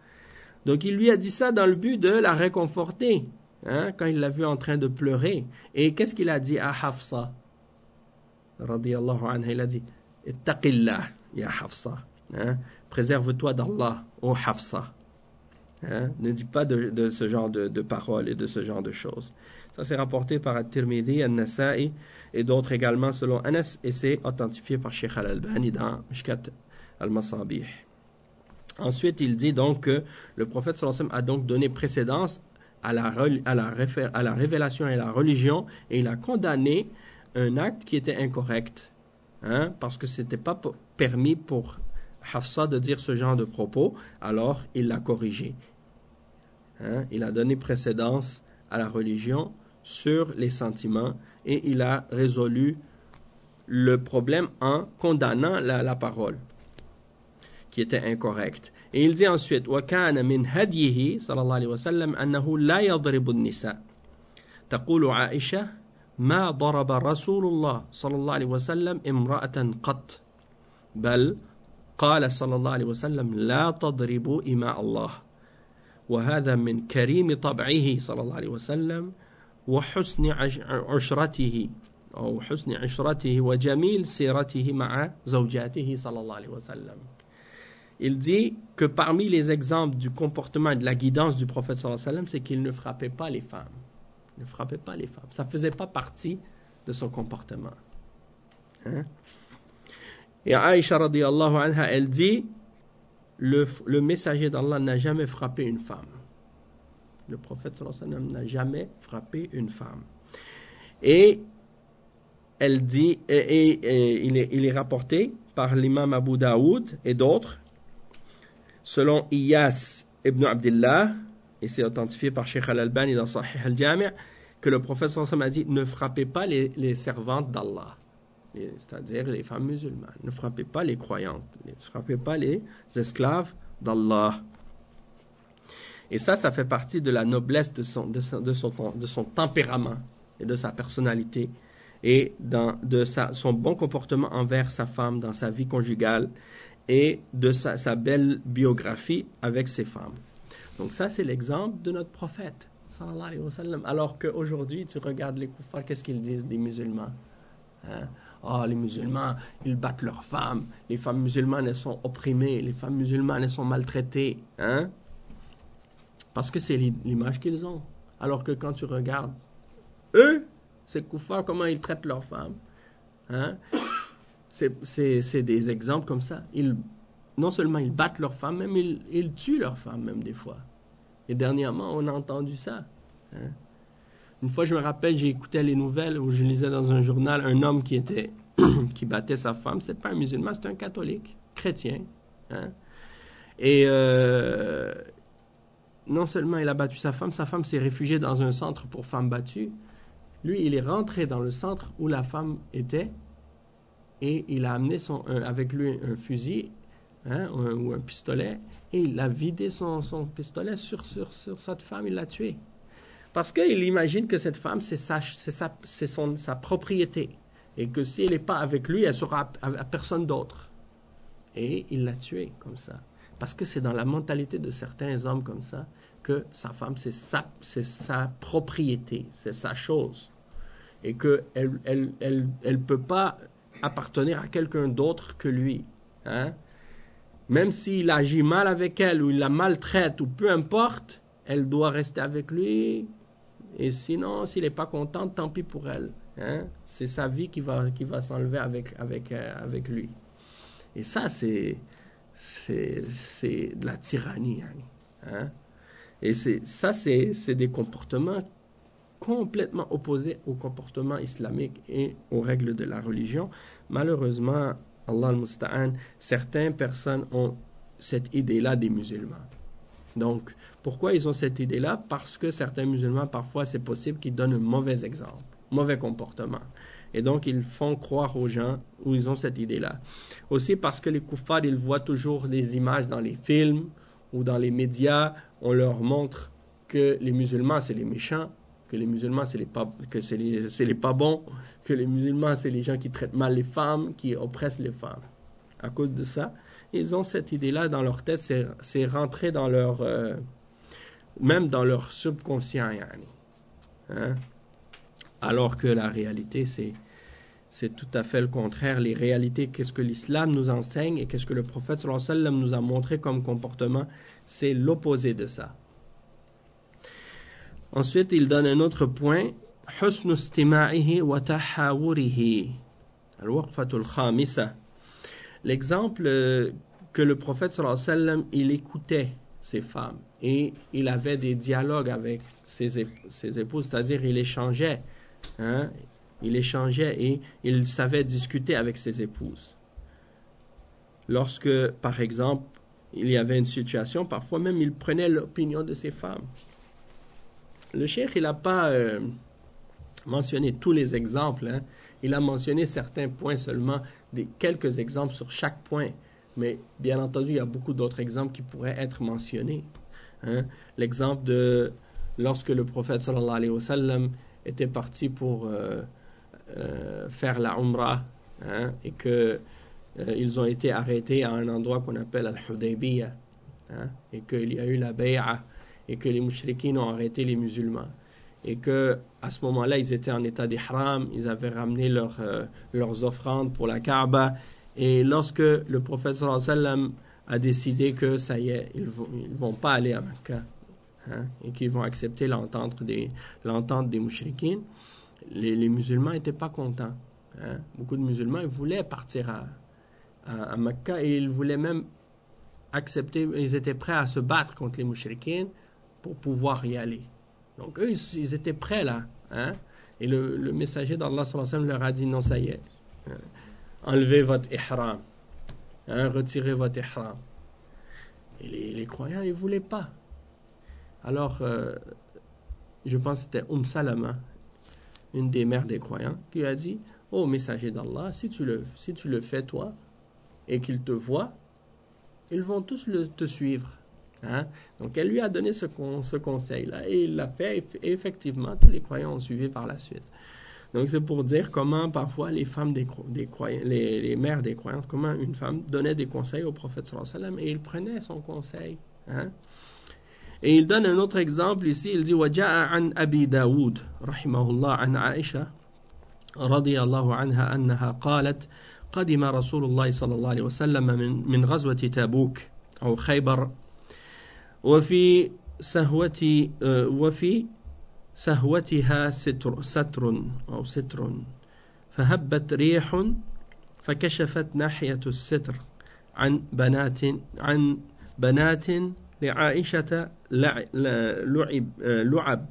Donc il lui a dit ça dans le but de la réconforter, hein, quand il l'a vu en train de pleurer. Et qu'est-ce qu'il a dit à Hafsa radiyallahu anha? Il a dit ittaqillah ya Hafsa, hein, préserve-toi d'Allah, ô Hafsa. Hein, ne dis pas de, de ce genre de, de paroles et de ce genre de choses. Ça c'est rapporté par At-Tirmidhi, An-Nasa'i et d'autres également selon Anas, et c'est authentifié par Sheikh Al-Albani dans Mishkat Al-Masabih. Ensuite, il dit donc que le prophète sallallahu alayhi wa sallam a donc donné précédence à la, à, la réfé, à la révélation et à la religion, et il a condamné un acte qui était incorrect, hein, parce que ce n'était pas permis pour Hafsa de dire ce genre de propos, alors il l'a corrigé. Hein, il a donné précédence à la religion sur les sentiments et il a résolu le problème en condamnant la, la parole qui était incorrecte. Et il dit ensuite وَكَانَ مِنْ هَدْيِهِ صلى الله عليه وسلم أنه لا يضرب النساء تقول عائشة ما ضرب رسول الله صلى الله عليه وسلم امرأة قط بل قال صلى الله عليه وسلم لا تضربوا إماء الله وهذا من كريم طبعه صلى الله عليه وسلم وحسن عشرته أو حسن عشرته وجميل سيرته مع زوجاته صلى الله عليه وسلم. Il dit que parmi les exemples du comportement et de la guidance du prophète sallallahu alayhi wa sallam, c'est qu'il ne frappait pas les femmes. Il ne frappait pas les femmes. Ça ne faisait pas partie de son comportement. Hein? Et Aïcha radiyallahu anha, elle dit, le, le messager d'Allah n'a jamais frappé une femme. Le prophète sallallahu alayhi wa sallam n'a jamais frappé une femme. Et elle dit, et, et, et il, est, il est rapporté par l'imam Abu Daoud et d'autres, selon Iyas ibn Abdullah, et c'est authentifié par Sheikh Al-Albani dans Sahih Al-Jami', que le prophète sallallahu alayhi wa sallam a dit, ne frappez pas les, les servantes d'Allah. C'est-à-dire les femmes musulmanes. Ne frappez pas les croyantes. Ne frappez pas les esclaves d'Allah. Et ça, ça fait partie de la noblesse de son, de son, de son, de son tempérament et de sa personnalité et dans, de sa, son bon comportement envers sa femme dans sa vie conjugale et de sa, sa belle biographie avec ses femmes. Donc ça, c'est l'exemple de notre prophète, sallallahu alayhi wa sallam. Alors qu'aujourd'hui, tu regardes les kuffars, qu'est-ce qu'ils disent des musulmans? Hein? Oh, les musulmans, ils battent leurs femmes. Les femmes musulmanes, elles sont opprimées. Les femmes musulmanes, elles sont maltraitées. Hein? Parce que c'est l'image qu'ils ont. Alors que quand tu regardes, eux, ces kuffars, comment ils traitent leurs femmes. Hein? C'est, c'est, c'est des exemples comme ça. Ils, non seulement ils battent leurs femmes, même ils, ils tuent leurs femmes, même des fois. Et dernièrement, on a entendu ça. Hein? Une fois, je me rappelle, j'ai écouté les nouvelles où je lisais dans un journal un homme qui était qui battait sa femme. C'est pas un musulman, c'est un catholique, chrétien. Hein? Et euh, non seulement il a battu sa femme, sa femme s'est réfugiée dans un centre pour femmes battues. Lui, il est rentré dans le centre où la femme était et il a amené son, un, avec lui un fusil, hein, un, ou un pistolet, et il a vidé son, son pistolet sur, sur, sur cette femme, il l'a tuée. Parce qu'il imagine que cette femme, c'est, sa, c'est, sa, c'est son, sa propriété. Et que si elle n'est pas avec lui, elle sera à, à, à personne d'autre. Et il l'a tuée comme ça. Parce que c'est dans la mentalité de certains hommes comme ça, que sa femme, c'est sa, c'est sa propriété, c'est sa chose. Et qu'elle elle, elle, elle, elle peut pas appartenir à quelqu'un d'autre que lui. Hein? Même s'il agit mal avec elle, ou il la maltraite, ou peu importe, elle doit rester avec lui. Et sinon, s'il n'est pas content, tant pis pour elle. Hein? C'est sa vie qui va, qui va s'enlever avec, avec, euh, avec lui. Et ça, c'est, c'est, c'est de la tyrannie. Hein? Et c'est, ça, c'est, c'est des comportements complètement opposés au comportement islamique et aux règles de la religion. Malheureusement, Allah al-Musta'an, certaines personnes ont cette idée-là des musulmans. Donc, pourquoi ils ont cette idée-là? Parce que certains musulmans, parfois, c'est possible qu'ils donnent un mauvais exemple, mauvais comportement. Et donc, ils font croire aux gens où ils ont cette idée-là. Aussi parce que les kuffars, ils voient toujours des images dans les films ou dans les médias. On leur montre que les musulmans, c'est les méchants, que les musulmans, c'est les pas, que c'est les, c'est les pas bons, que les musulmans, c'est les gens qui traitent mal les femmes, qui oppressent les femmes. À cause de ça, ils ont cette idée-là dans leur tête, c'est, c'est rentré dans leur, euh, même dans leur subconscient, yani. Hein? Alors que la réalité, c'est, c'est tout à fait le contraire. Les réalités, qu'est-ce que l'islam nous enseigne et qu'est-ce que le prophète sallallahu alayhi wa sallam nous a montré comme comportement, c'est l'opposé de ça. Ensuite, il donne un autre point, حسن استماعه وتحاوره الوقفة الخامسة. L'exemple que le prophète sallallahu alayhi wa sallam, il écoutait ses femmes et il avait des dialogues avec ses, ses épouses, c'est-à-dire il échangeait, hein, il échangeait et il savait discuter avec ses épouses. Lorsque, par exemple, il y avait une situation, parfois même il prenait l'opinion de ses femmes. Le cheikh, il n'a pas euh, mentionné tous les exemples, hein. Il a mentionné certains points seulement, des, quelques exemples sur chaque point. Mais bien entendu, il y a beaucoup d'autres exemples qui pourraient être mentionnés. Hein. L'exemple de lorsque le prophète sallallahu alayhi wa sallam était parti pour euh, euh, faire la Umrah, hein, et que euh, ils ont été arrêtés à un endroit qu'on appelle Al-Hudaybiyah, hein, et qu'il y a eu la bay'a, et que les mouchriquins ont arrêté les musulmans. Et que à ce moment-là, ils étaient en état d'ihram, ils avaient ramené leur, euh, leurs offrandes pour la Kaaba. Et lorsque le prophète sallallahu alayhi wa sallam a décidé que ça y est, ils ne vont, ils vont pas aller à Mecca, hein, et qu'ils vont accepter l'entente des, l'entente des mouchriquins, les, les musulmans n'étaient pas contents. Hein. Beaucoup de musulmans ils voulaient partir à, à, à Mecca et ils voulaient même accepter, ils étaient prêts à se battre contre les mouchriquins pour pouvoir y aller. Donc eux, ils, ils étaient prêts là. Hein. Et le, le messager d'Allah sallallahu alayhi wa sallam leur a dit non, ça y est. Hein. Enlevez votre ihram, hein, retirez votre ihram. Et les, les croyants, ils ne voulaient pas. Alors, euh, je pense que c'était Umm Salama, une des mères des croyants, qui a dit, oh messager d'Allah, si tu le, si tu le fais toi, et qu'ils te voient, ils vont tous le, te suivre. Hein? Donc, elle lui a donné ce, ce conseil-là, et il l'a fait, et effectivement, tous les croyants ont suivi par la suite. Donc, c'est pour dire comment, parfois, les femmes des, des croyants, les, les mères des croyantes, comment une femme donnait des conseils au prophète sallallahu alayhi wa sallam et il prenait son conseil. Hein? Et il donne un autre exemple ici, il dit وَجَاءَ عَنْ أَبِي دَاوُودَ رحمه الله عن عائشة رضي الله عنها أنها قالت قدم رسول الله صلى الله عليه وسلم من, من غزوة تابوك أو خيبر وفي سهوة وفي سهوتها ستر, ستر أو ستر فهبت ريح فكشفت ناحية الستر عن بنات عن بنات لعائشة لعب, لعب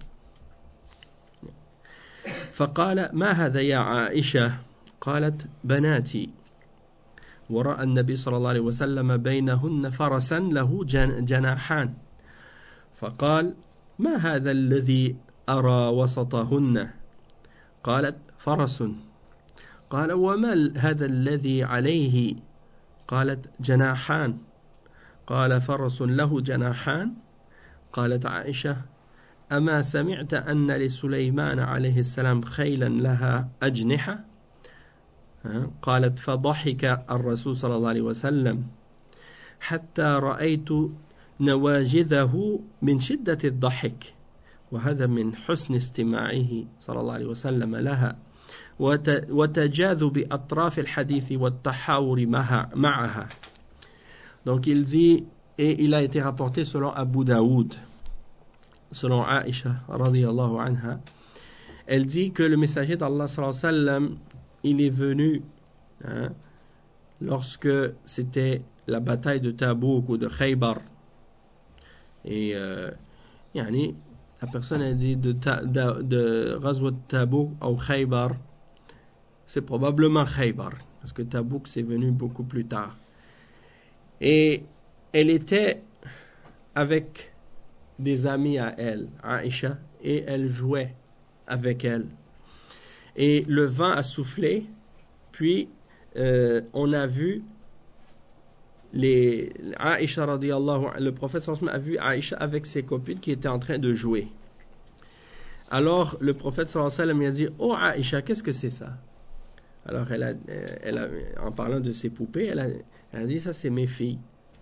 فقال ما هذا يا عائشة قالت بناتي ورأى النبي صلى الله عليه وسلم بينهن فرسا له جناحان فقال ما هذا الذي أرى وسطهن قالت فرس قال وما هذا الذي عليه قالت جناحان قال فرس له جناحان قالت عائشة أما سمعت أن لسليمان عليه السلام خيلا لها أجنحة قالت فضحك الرسول صلى الله عليه وسلم حتى رأيت نواجذه من شدة الضحك وهذا من حسن استماعه صلى الله عليه وسلم لها وتجاذب أطراف الحديث والتحاور معها. Donc il dit, et il a été rapporté selon Abu Daoud, selon Aïcha radiyallahu anha, elle dit que le messager d'Allah sallallahu alayhi wa sallam, il est venu, hein, lorsque c'était la bataille de Tabouk ou de Khaybar. Et euh, yani, la personne a dit de, de, de Ghazwat Tabouk ou Khaybar, c'est probablement Khaybar, parce que Tabouk c'est venu beaucoup plus tard. Et elle était avec des amis à elle, Aïcha, et elle jouait avec elle. Et le vent a soufflé, puis euh, on a vu les Aïcha radiyallahu, le prophète sallallahu alayhi wa sallam a vu Aïcha avec ses copines qui étaient en train de jouer. Alors le prophète sallallahu alayhi wa sallam a dit, oh Aïcha, qu'est-ce que c'est ça? Alors, elle a, elle a, en parlant de ses poupées, elle a, elle a dit, ça, c'est mes filles.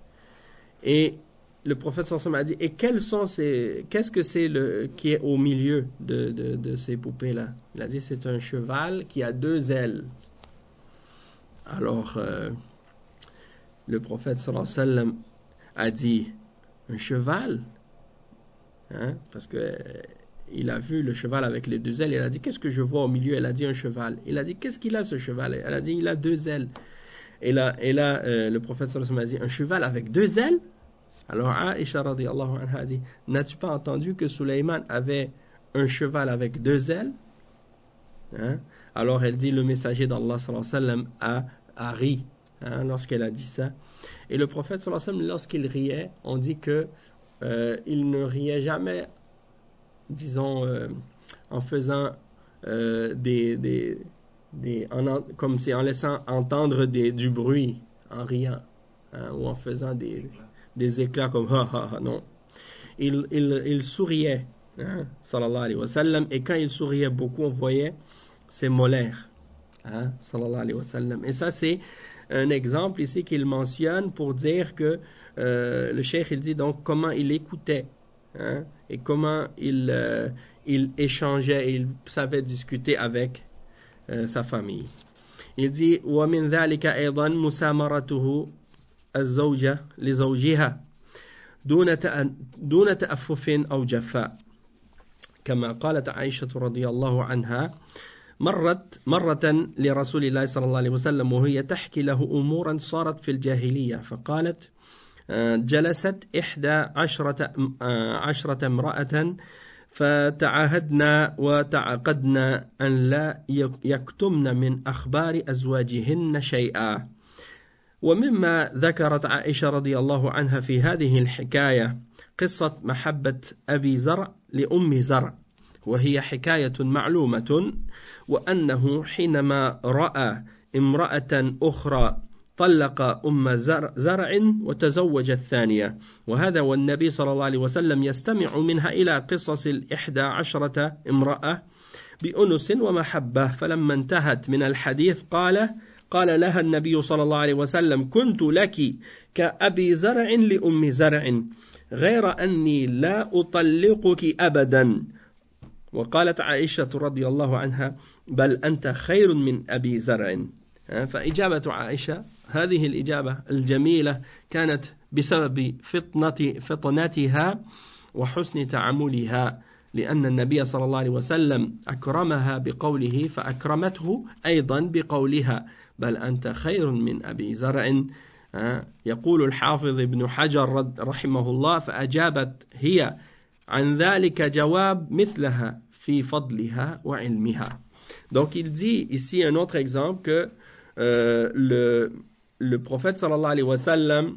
Et le prophète sallallahu alayhi wa sallam a dit, et quels sont ces, qu'est-ce que c'est le, qui est au milieu de, de, de ces poupées-là? Il a dit, c'est un cheval qui a deux ailes. Alors, euh, le prophète sallallahu alayhi wa sallam a dit, un cheval? Hein? Parce que euh, il a vu le cheval avec les deux ailes. Il a dit, qu'est-ce que je vois au milieu? Elle a dit, un cheval. Il a dit, qu'est-ce qu'il a ce cheval? Elle a dit, il a deux ailes. Et là, et là euh, le prophète sallallahu alayhi wa sallam a dit, un cheval avec deux ailes? Alors Aïcha radiyallahu anha a dit, n'as-tu pas entendu que Sulayman avait un cheval avec deux ailes? Hein? Alors elle dit, le messager d'Allah sallallahu alayhi wa sallam a, a ri hein, lorsqu'elle a dit ça. Et le prophète sallallahu alayhi wa sallam, lorsqu'il riait, on dit que euh, il ne riait jamais, disons, euh, en faisant euh, des, des, des en, comme c'est en laissant entendre des, du bruit, en riant, hein, ou en faisant des, des éclats comme ha ha ha, non. Il, il, il souriait, hein, sallallahu alayhi wa sallam, et quand il souriait beaucoup, on voyait ses molaires, hein, sallallahu alayhi wa sallam. Et ça, c'est un exemple ici qu'il mentionne pour dire que euh, le cheikh, il dit donc comment il écoutait, hein, et comment il, euh, il échangeait, il savait discuter avec euh, sa famille. Il dit وَمِنْ ذَلِكَ أَيْضًا مُسَامَرَتُهُ الزَّوْجَةِ لِزَوْجِهَا دون دون تأفف أو جفاء كما قالت عائشة رضي الله عنها مرت مرة لرسول الله صلى الله عليه وسلم وهي تحكي له أمورا صارت في الجاهلية فقالت جلست إحدى عشرة عشرة امرأة فتعاهدنا وتعاقدنا أن لا يكتمن من أخبار أزواجهن شيئا. ومما ذكرت عائشة رضي الله عنها في هذه الحكاية قصة محبة أبي زرع لأم زرع، وهي حكاية معلومة، وأنه حينما رأى امرأة أخرى طلق أم زرع, زرع وتزوج الثانية، وهذا والنبي صلى الله عليه وسلم يستمع منها إلى قصص الإحدى عشرة امرأة بأنس ومحبة. فلما انتهت من الحديث قال قال لها النبي صلى الله عليه وسلم كنت لك كأبي زرع لأم زرع غير أني لا أطلقك أبدا. وقالت عائشة رضي الله عنها بل أنت خير من أبي زرع. فإجابة عائشة هذه الإجابة الجميلة كانت بسبب فطنة فطنتها وحسن تعاملها، لأن النبي صلى الله عليه وسلم أكرمها بقوله فأكرمته أيضا بقولها بل أنت خير من أبي زرع. يقول الحافظ ابن حجر رحمه الله فأجابت هي عن ذلك جواب مثلها في فضلها وعلمها. Donc il dit ici un autre exemple que euh, le, le prophète sallallahu alayhi wa sallam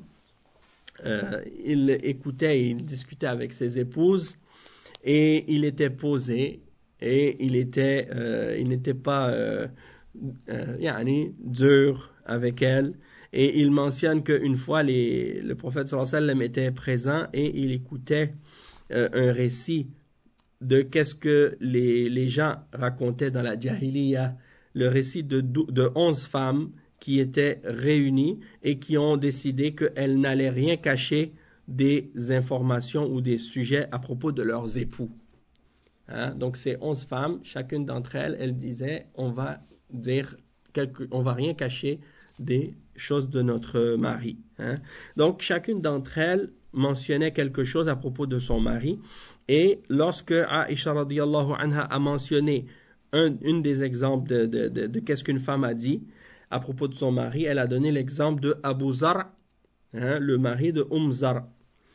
euh, il écoutait, il discutait avec ses épouses et il était posé et il était euh, il n'était pas euh, euh, yani, dur avec elle. Et il mentionne qu'une fois les, le prophète sallallahu alayhi wa sallam était présent et il écoutait euh, un récit de qu'est-ce que les, les gens racontaient dans la Jahiliya, le récit de, de onze femmes qui étaient réunies et qui ont décidé qu'elles n'allaient rien cacher des informations ou des sujets à propos de leurs époux. Hein? Donc ces onze femmes, chacune d'entre elles, elles disaient on va dire quelque, on va rien cacher des choses de notre mari. Hein? Donc chacune d'entre elles mentionnait quelque chose à propos de son mari. Et lorsque Aïcha radiyallahu anha a mentionné un une des exemples de, de, de, de qu'est-ce qu'une femme a dit à propos de son mari, elle a donné l'exemple de Abu Zar, hein, le mari de Umm Zar.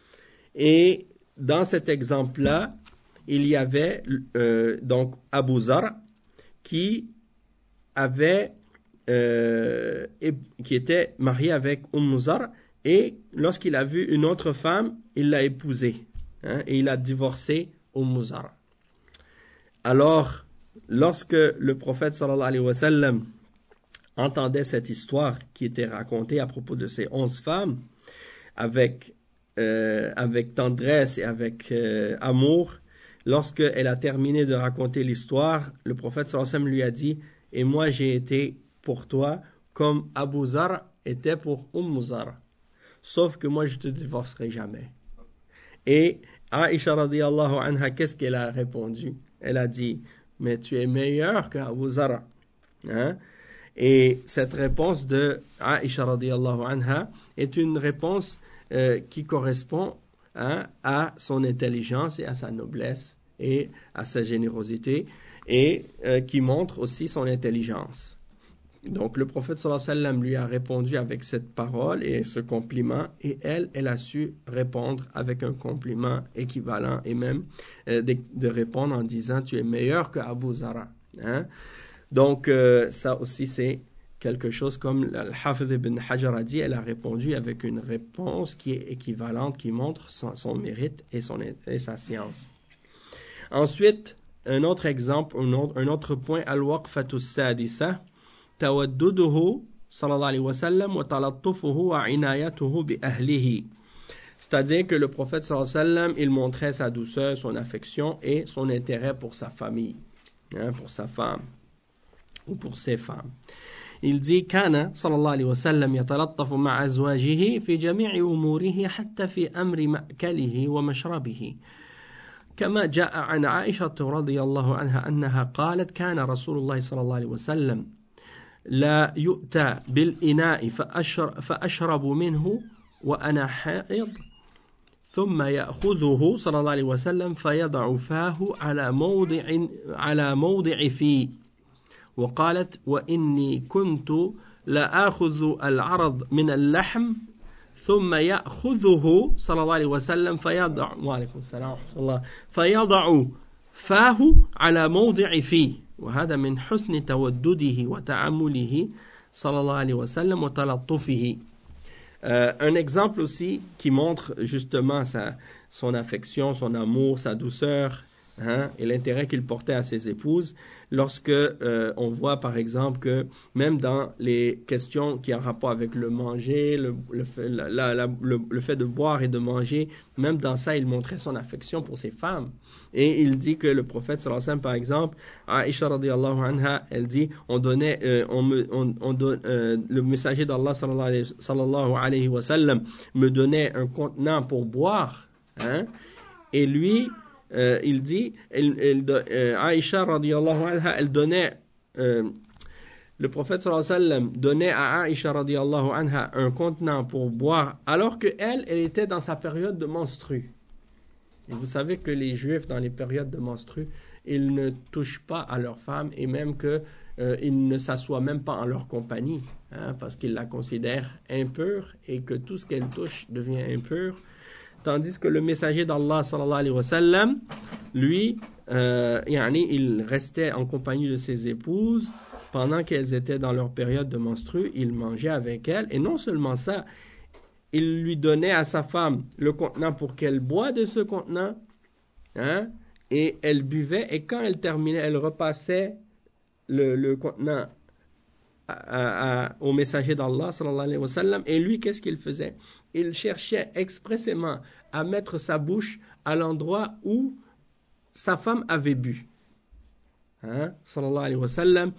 Et dans cet exemple-là, il y avait euh, donc Abu Zar qui avait euh, et, qui était marié avec Umm Zar, et lorsqu'il a vu une autre femme, il l'a épousée. Hein, et il a divorcé Umm Zar. Alors, lorsque le prophète sallallahu alayhi wa sallam entendait cette histoire qui était racontée à propos de ces onze femmes, avec, euh, avec tendresse et avec euh, amour, lorsqu'elle a terminé de raconter l'histoire, le prophète sallallahu alayhi wa sallam lui a dit « Et moi j'ai été pour toi comme Abu Zar était pour Umm Zar. Sauf que moi, je te divorcerai jamais. Et Aïcha radiyallahu anha, qu'est-ce qu'elle a répondu? Elle a dit, mais tu es meilleur que Abu Zar. Hein? Et cette réponse de Aïcha radiyallahu anha est une réponse euh, qui correspond hein, à son intelligence et à sa noblesse et à sa générosité et euh, qui montre aussi son intelligence. Donc le prophète sallallahu alayhi wa sallam lui a répondu avec cette parole et ce compliment et elle, elle a su répondre avec un compliment équivalent et même euh, de, de répondre en disant tu es meilleur que Abu Zara. Hein? Donc euh, ça aussi c'est quelque chose comme Al-Hafidh ibn Hajar a dit, elle a répondu avec une réponse qui est équivalente, qui montre son, son mérite et, son, et sa science. Ensuite, un autre exemple, un autre, un autre point, Al-Waqfatu Sadisa, tawadduduhu sallallahu alayhi wa sallam wa talattufuhu wa inayatuhu bi ahlihi. C'est-à-dire que le prophète sallallahu alayhi wa sallam, il montrait sa douceur, son affection et son intérêt pour sa famille, hein, pour sa femme ou pour ses femmes. Il dit كان صلى الله عليه وسلم يتلطف مع أزواجه في جميع أموره حتى في أمر مأكله ومشربه كما جاء عن عائشة رضي الله عنها أنها قالت كان رسول الله صلى الله عليه وسلم لا يؤتى بالإناء فأشرب منه وأنا حائض ثم يأخذه صلى الله عليه وسلم فيضع فاه على موضع على موضع فيه وقالت وإني كنت لآخذ العرض من اللحم ثم يأخذه صلى الله عليه وسلم فيضع وعليكم السلام ورحمة الله فيضع فاه على موضع فيه وهذا من حسن تودده وتعامله صلى الله عليه وسلم وتلطفه. Euh, un exemple aussi qui montre justement sa, son affection, son amour, sa douceur hein, et l'intérêt qu'il portait à ses épouses, lorsque euh, on voit par exemple que même dans les questions qui ont rapport avec le manger, le, le, fait, la, la, le, le fait de boire et de manger, même dans ça, il montrait son affection pour ses femmes. Et il dit que le prophète sallallahu alayhi wa sallam, par exemple, Aïcha radiyallahu anha, elle dit, on donnait, euh, on me, on, on don, euh, le messager d'Allah sallallahu alayhi wa sallam me donnait un contenant pour boire, hein, et lui, Euh, il dit, elle, elle, euh, Aïcha radiyallahu anha, elle donnait, euh, le prophète sallallahu alayhi wa sallam donnait à Aïcha radiyallahu anha un contenant pour boire, alors qu'elle, elle était dans sa période de menstru. Et vous savez que les Juifs, dans les périodes de menstru, ils ne touchent pas à leur femme et même qu'ils euh, ne s'assoient même pas en leur compagnie, hein, parce qu'ils la considèrent impure et que tout ce qu'elle touche devient impur. Tandis que le messager d'Allah sallallahu alayhi wa sallam, lui, euh, yani, il restait en compagnie de ses épouses pendant qu'elles étaient dans leur période de menstru, il mangeait avec elles, et non seulement ça, il lui donnait à sa femme le contenant pour qu'elle boive de ce contenant, hein, et elle buvait, et quand elle terminait, elle repassait le, le contenant à, à, à, au messager d'Allah sallallahu alayhi wa sallam, et lui, qu'est-ce qu'il faisait? Il cherchait expressément à mettre sa bouche à l'endroit où sa femme avait bu. Hein? Sallallahu alayhi wa sallam.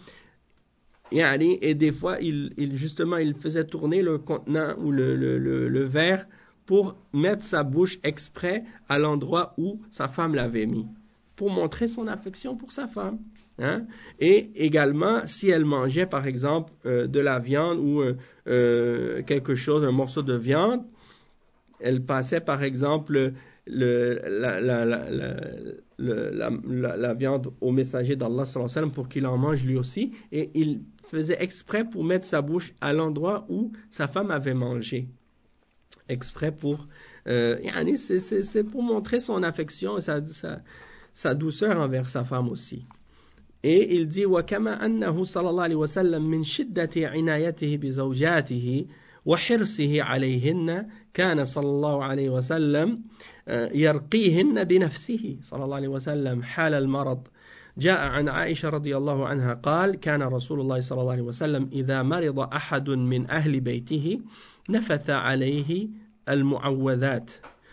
Et des fois, il, il, justement, il faisait tourner le contenant ou le, le, le, le verre pour mettre sa bouche exprès à l'endroit où sa femme l'avait mis, pour montrer son affection pour sa femme. Hein? Et également, si elle mangeait, par exemple, euh, de la viande ou euh, euh, quelque chose, un morceau de viande, elle passait, par exemple, le, la, la, la, la, la, la, la viande au messager d'Allah sallallahu alayhi wa sallam pour qu'il en mange lui aussi, et il faisait exprès pour mettre sa bouche à l'endroit où sa femme avait mangé. Exprès pour... Euh, c'est, c'est, c'est pour montrer son affection et sa, sa, sa douceur envers sa femme aussi. Et il dit وكما أنه صلى الله عليه وسلم من شدة عنايته بزوجاته وحرصه عليهن كان صلى الله عليه وسلم يرقيهن بنفسه صلى الله عليه وسلم حال المرض. جاء عن عائشة رضي الله عنها قال كان رسول الله صلى الله عليه وسلم إذا مرض أحد من أهل بيته نفث عليه المعوذات.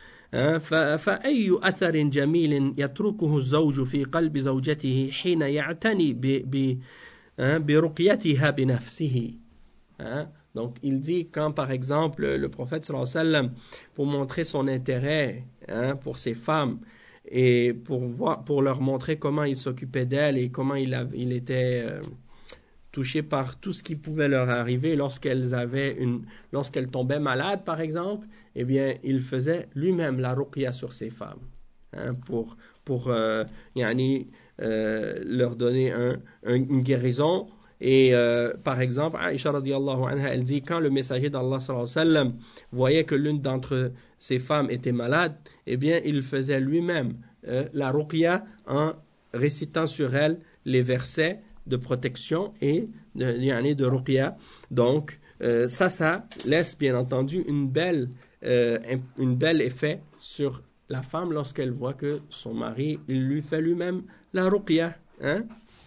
فأي أثر جميل يتركه الزوج في قلب زوجته حين يعتني hein, برقيتها بنفسه. Hein? Donc, il dit quand, par exemple, le prophète, sallallahu alayhi wa sallam, pour montrer son intérêt hein, pour ces femmes et pour, voir, pour leur montrer comment il s'occupait d'elles et comment il, a, il était euh, touché par tout ce qui pouvait leur arriver lorsqu'elles avaient une, lorsqu'elles tombaient malades, par exemple, eh bien, il faisait lui-même la ruqya sur ces femmes hein, pour, pour euh, yani, euh, leur donner un, un, une guérison. Et euh, par exemple, Aïcha radiyallahu anha, elle dit quand le messager d'Allah sallallahu alayhi wa sallam voyait que l'une d'entre ces femmes était malade, eh bien il faisait lui-même euh, la ruqya en récitant sur elle les versets de protection et de, yani de ruqya. Donc euh, ça, ça laisse bien entendu une belle, euh, une belle effet sur la femme lorsqu'elle voit que son mari, il lui fait lui-même la ruqya, hein?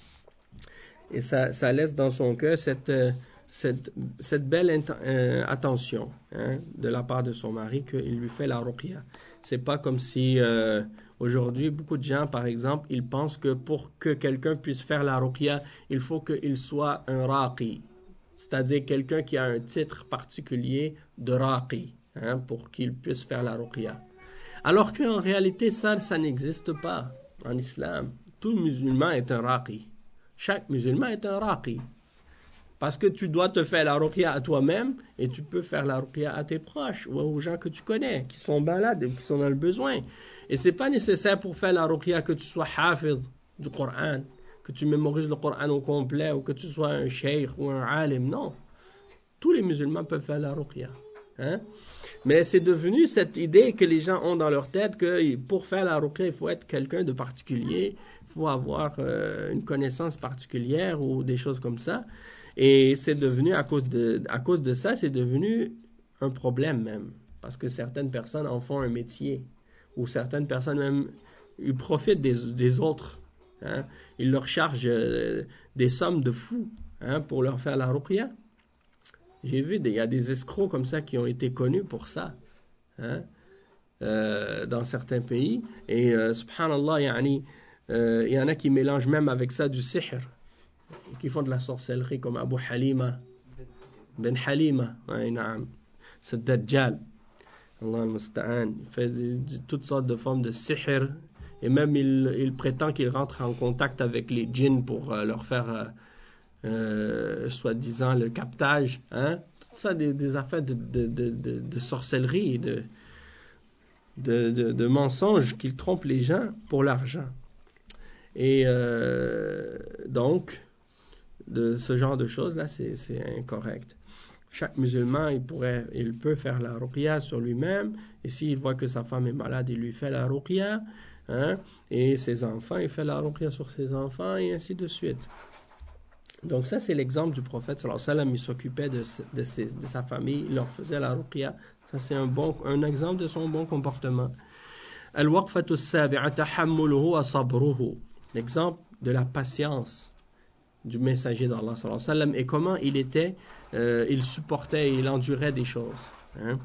Et ça, ça laisse dans son cœur cette, cette, cette belle int- euh, attention hein, de la part de son mari qu'il lui fait la ruqya. C'est pas comme si euh, aujourd'hui, beaucoup de gens, par exemple, ils pensent que pour que quelqu'un puisse faire la ruqya, il faut qu'il soit un raqi, c'est-à-dire quelqu'un qui a un titre particulier de raqi hein, pour qu'il puisse faire la ruqya. Alors qu'en réalité, ça, ça n'existe pas en islam. Tout musulman est un raqi. Chaque musulman est un raqi. Parce que tu dois te faire la ruqya à toi-même et tu peux faire la ruqya à tes proches ou aux gens que tu connais, qui sont malades ou qui sont dans le besoin. Et ce n'est pas nécessaire pour faire la ruqya que tu sois hafiz du Coran, que tu mémorises le Coran au complet ou que tu sois un cheikh ou un alim. Non. Tous les musulmans peuvent faire la ruqya. Hein? Mais c'est devenu cette idée que les gens ont dans leur tête que pour faire la ruqya, il faut être quelqu'un de particulier. Il faut avoir euh, une connaissance particulière ou des choses comme ça. Et c'est devenu, à cause de, à cause de ça, c'est devenu un problème même. Parce que certaines personnes en font un métier. Ou certaines personnes même, ils profitent des, des autres. Hein. Ils leur chargent euh, des sommes de fous hein, pour leur faire la ruqya. J'ai vu, il y a des escrocs comme ça qui ont été connus pour ça. Hein, euh, dans certains pays. Et euh, subhanallah, yani, il euh, y en a qui mélangent même avec ça du sihr, qui font de la sorcellerie, comme Abu Halima, Ben Halima, ouais, c'est Dajjal. Allah al-Musta'an. Il fait de, de, toutes sortes de formes de sihr, et même il, il prétend qu'il rentre en contact avec les djinns pour euh, leur faire, euh, euh, soi-disant, le captage. Hein? Tout ça, des, des affaires de, de, de, de, de sorcellerie et de, de, de, de mensonges qui trompent les gens pour l'argent. Et euh, donc, de ce genre de choses-là, c'est, c'est incorrect. Chaque musulman, il, pourrait, il peut faire la ruqya sur lui-même. Et s'il voit que sa femme est malade, il lui fait la ruqya. Hein, et ses enfants, il fait la ruqya sur ses enfants, et ainsi de suite. Donc ça, c'est l'exemple du prophète sallallahu alayhi wa sallam. Il s'occupait de, de, ses, de sa famille, il leur faisait la ruqya. Ça, c'est un, bon, un exemple de son bon comportement. Al-waqfatu as-sabi'a tahammuluhu wa sabruhu. L'exemple de la patience du messager d'Allah sallallahu alayhi wa sallam et comment il était, euh, il supportait, il endurait des choses. Hein.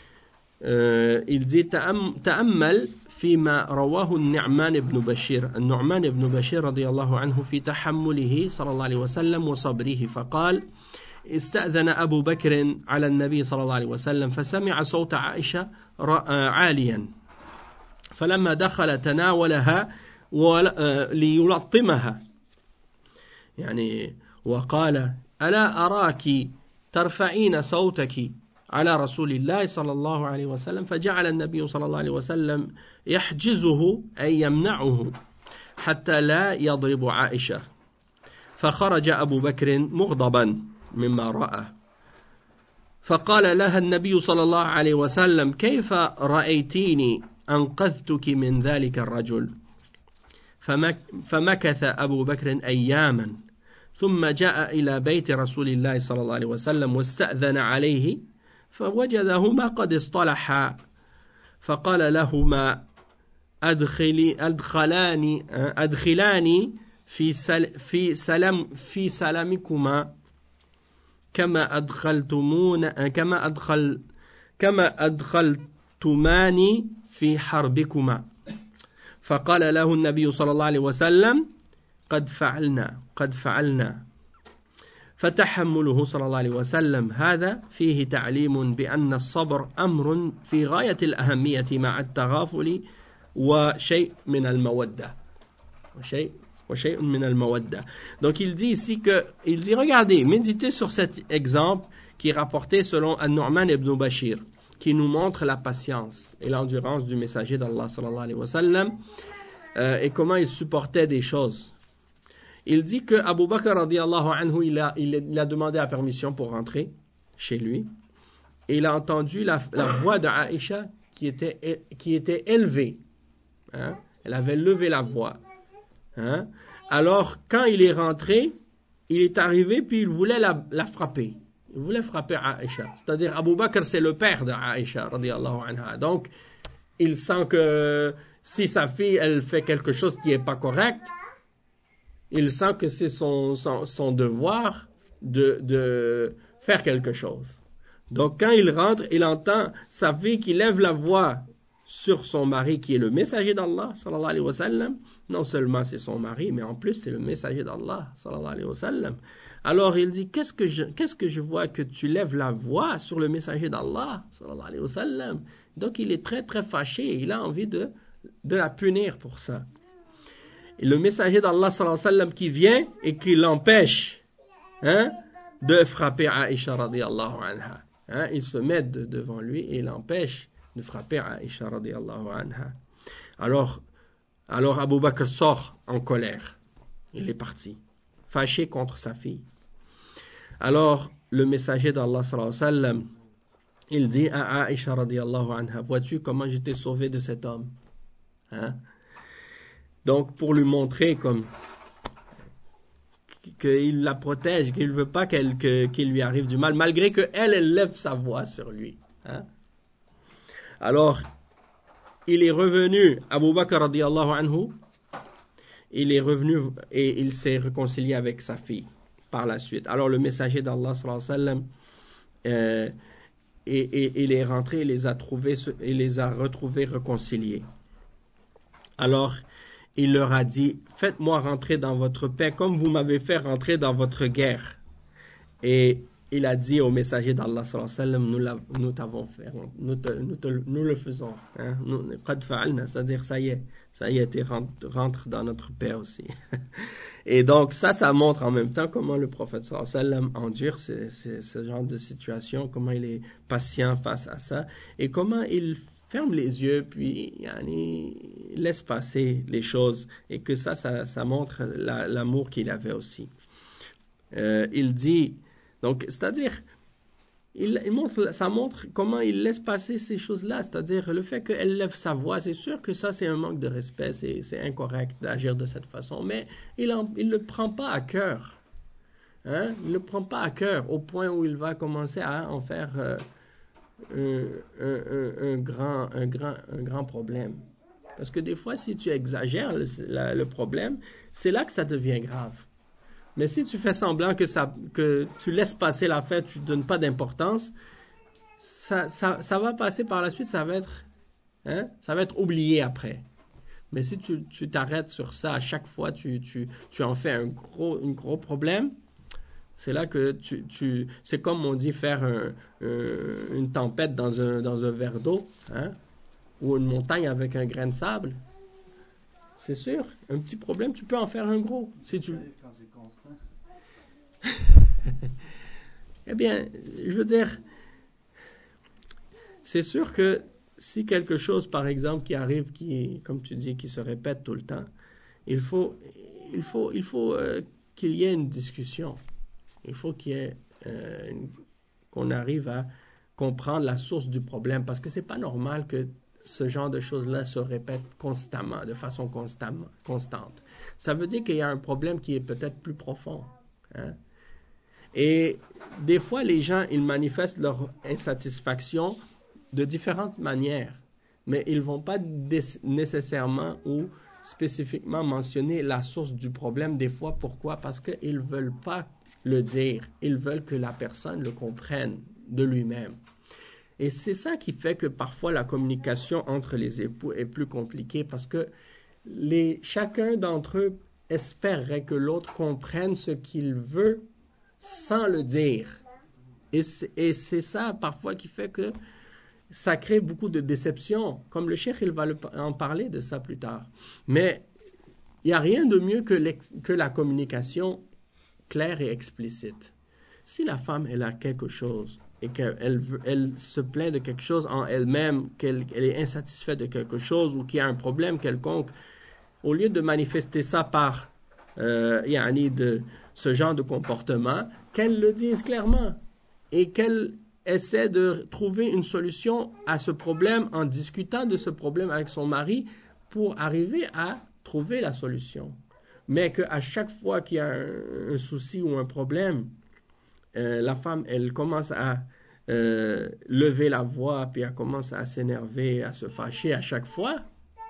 Euh, il dit ta'ammal فيما رواه النعمان بن بشير النعمان بن بشير رضي الله عنه في تحمله صلى الله عليه وسلم وصبره فقال استأذن أبو بكر على النبي صلى الله عليه وسلم فسمع صوت عائشة عاليا فلما دخل تناولها ليلطمها يعني وقال ألا أراك ترفعين صوتك على رسول الله صلى الله عليه وسلم فجعل النبي صلى الله عليه وسلم يحجزه أي يمنعه حتى لا يضرب عائشة فخرج أبو بكر مغضبا مما رأى فقال لها النبي صلى الله عليه وسلم كيف رأيتيني أنقذتك من ذلك الرجل فمكث أبو بكر أياما ثم جاء إلى بيت رسول الله صلى الله عليه وسلم واستأذن عليه فوجدهما قد اصطلحا فقال لهما أدخلي أدخلاني أدخلاني في سل في سلام في سلامكما كما أدخلتمون كما أدخل كما أدخلتماني في حربكما فقال له النبي صلى الله عليه وسلم قد فعلنا قد فعلنا فتحمله صلى الله عليه وسلم هذا فيه تعليم بأن الصبر أمر في غاية الأهمية مع التغافل وشيء من المودة وشيء وشيء من المودة. Donc il dit ici que il dit regardez, méditez sur cet exemple qui est rapporté selon An-Nu'man ibn Bashir, qui nous montre la patience et l'endurance du messager d'Allah sallallahu alayhi wa sallam euh, et comment il supportait des choses. Il dit que Abu Bakr radiyallahu anhu, il a, il, a, il a demandé la permission pour rentrer chez lui. Et il a entendu la, la voix de Aïcha qui était, qui était élevée. Hein? Elle avait levé la voix. Hein? Alors, quand il est rentré, il est arrivé puis il voulait la, la frapper. Il voulait frapper Aïcha. C'est-à-dire, Abu Bakr, c'est le père de Aïcha radiyallahu anha. Donc, il sent que si sa fille, elle fait quelque chose qui n'est pas correct, il sent que c'est son, son, son devoir de, de faire quelque chose. Donc, quand il rentre, il entend sa fille qui lève la voix sur son mari, qui est le messager d'Allah, sallallahu alayhi wa sallam. Non seulement c'est son mari, mais en plus c'est le messager d'Allah, sallallahu alayhi wa sallam. Alors, il dit, qu'est-ce que je, qu'est-ce que je vois que tu lèves la voix sur le messager d'Allah, sallallahu alayhi wa sallam. Donc, il est très, très fâché et il a envie de, de la punir pour ça. Et le messager d'Allah sallallahu alayhi wa sallam qui vient et qui l'empêche hein, de frapper Aïcha radiyallahu anha. Hein, il se met de, devant lui et l'empêche de frapper Aïcha radiyallahu anha. Alors, alors Abu Bakr sort en colère. Il est parti, fâché contre sa fille. Alors, le messager d'Allah sallallahu alayhi wa sallam, il dit à Aïcha radiyallahu anha, vois-tu comment je t'ai sauvé de cet homme? Hein? Donc, pour lui montrer comme qu'il la protège, qu'il ne veut pas qu'elle, que, qu'il lui arrive du mal, malgré qu'elle, elle lève sa voix sur lui. Hein? Alors, il est revenu, Abu Bakr radiyallahu anhu, il est revenu et il s'est réconcilié avec sa fille par la suite. Alors, le messager d'Allah sallallahu alayhi wa sallam, euh, et, et, il est rentré, il les a trouvés, il les a retrouvés réconciliés. Alors, il leur a dit, faites-moi rentrer dans votre paix comme vous m'avez fait rentrer dans votre guerre. Et il a dit au messager d'Allah sallallahu alayhi wa sallam, nous, la, nous t'avons fait, nous, te, nous, te, nous le faisons. Hein? Nous, c'est-à-dire, ça y est, ça y est, tu rentres, rentres dans notre paix aussi. Et donc, ça, ça montre en même temps comment le prophète sallallahu alayhi wa sallam endure ce, ce, ce genre de situation, comment il est patient face à ça, et comment il ferme les yeux, puis yani, laisse passer les choses, et que ça, ça, ça montre la, l'amour qu'il avait aussi. Euh, il dit, donc, c'est-à-dire, il, il montre, ça montre comment il laisse passer ces choses-là, c'est-à-dire le fait qu'elle lève sa voix, c'est sûr que ça, c'est un manque de respect, c'est, c'est incorrect d'agir de cette façon, mais il ne le prend pas à cœur. Hein? Il ne le prend pas à cœur, au point où il va commencer à en faire... Euh, Un, un, un, un, grand, un, grand, un grand problème. Parce que des fois, si tu exagères le, la, le problème, c'est là que ça devient grave. Mais si tu fais semblant que, ça, que tu laisses passer l'affaire, tu ne donnes pas d'importance, ça, ça, ça va passer par la suite, ça va être, hein, ça va être oublié après. Mais si tu, tu t'arrêtes sur ça, à chaque fois, tu, tu, tu en fais un gros, un gros problème, c'est là que tu, tu... C'est comme on dit faire un, un, une tempête dans un, dans un verre d'eau, hein? Ou une montagne avec un grain de sable. C'est sûr, un petit problème, tu peux en faire un gros. Si tu... Quand c'est constant. Eh bien, je veux dire, c'est sûr que si quelque chose, par exemple, qui arrive, qui, comme tu dis, qui se répète tout le temps, il faut, il faut, il faut euh, qu'il y ait une discussion. Il faut qu'il y ait, euh, une, qu'on arrive à comprendre la source du problème, parce que c'est pas normal que ce genre de choses-là se répètent constamment, de façon constamment, constante. Ça veut dire qu'il y a un problème qui est peut-être plus profond. Hein? Et des fois, les gens, ils manifestent leur insatisfaction de différentes manières, mais ils vont pas dé- nécessairement ou spécifiquement mentionner la source du problème. Des fois, pourquoi? Parce qu'ils veulent pas le dire. Ils veulent que la personne le comprenne de lui-même. Et c'est ça qui fait que parfois la communication entre les époux est plus compliquée, parce que les, chacun d'entre eux espérerait que l'autre comprenne ce qu'il veut sans le dire. Et c'est, et c'est ça parfois qui fait que ça crée beaucoup de déceptions. Comme le cheikh, il va le, en parler de ça plus tard. Mais il n'y a rien de mieux que, que la communication claire et explicite. Si la femme, elle a quelque chose et qu'elle veut, elle se plaint de quelque chose en elle-même, qu'elle elle est insatisfaite de quelque chose ou qu'il y a un problème quelconque, au lieu de manifester ça par euh, yani de ce genre de comportement, qu'elle le dise clairement et qu'elle essaie de trouver une solution à ce problème en discutant de ce problème avec son mari pour arriver à trouver la solution. Mais qu'à chaque fois qu'il y a un, un souci ou un problème, euh, la femme, elle commence à euh, lever la voix, puis elle commence à s'énerver, à se fâcher à chaque fois,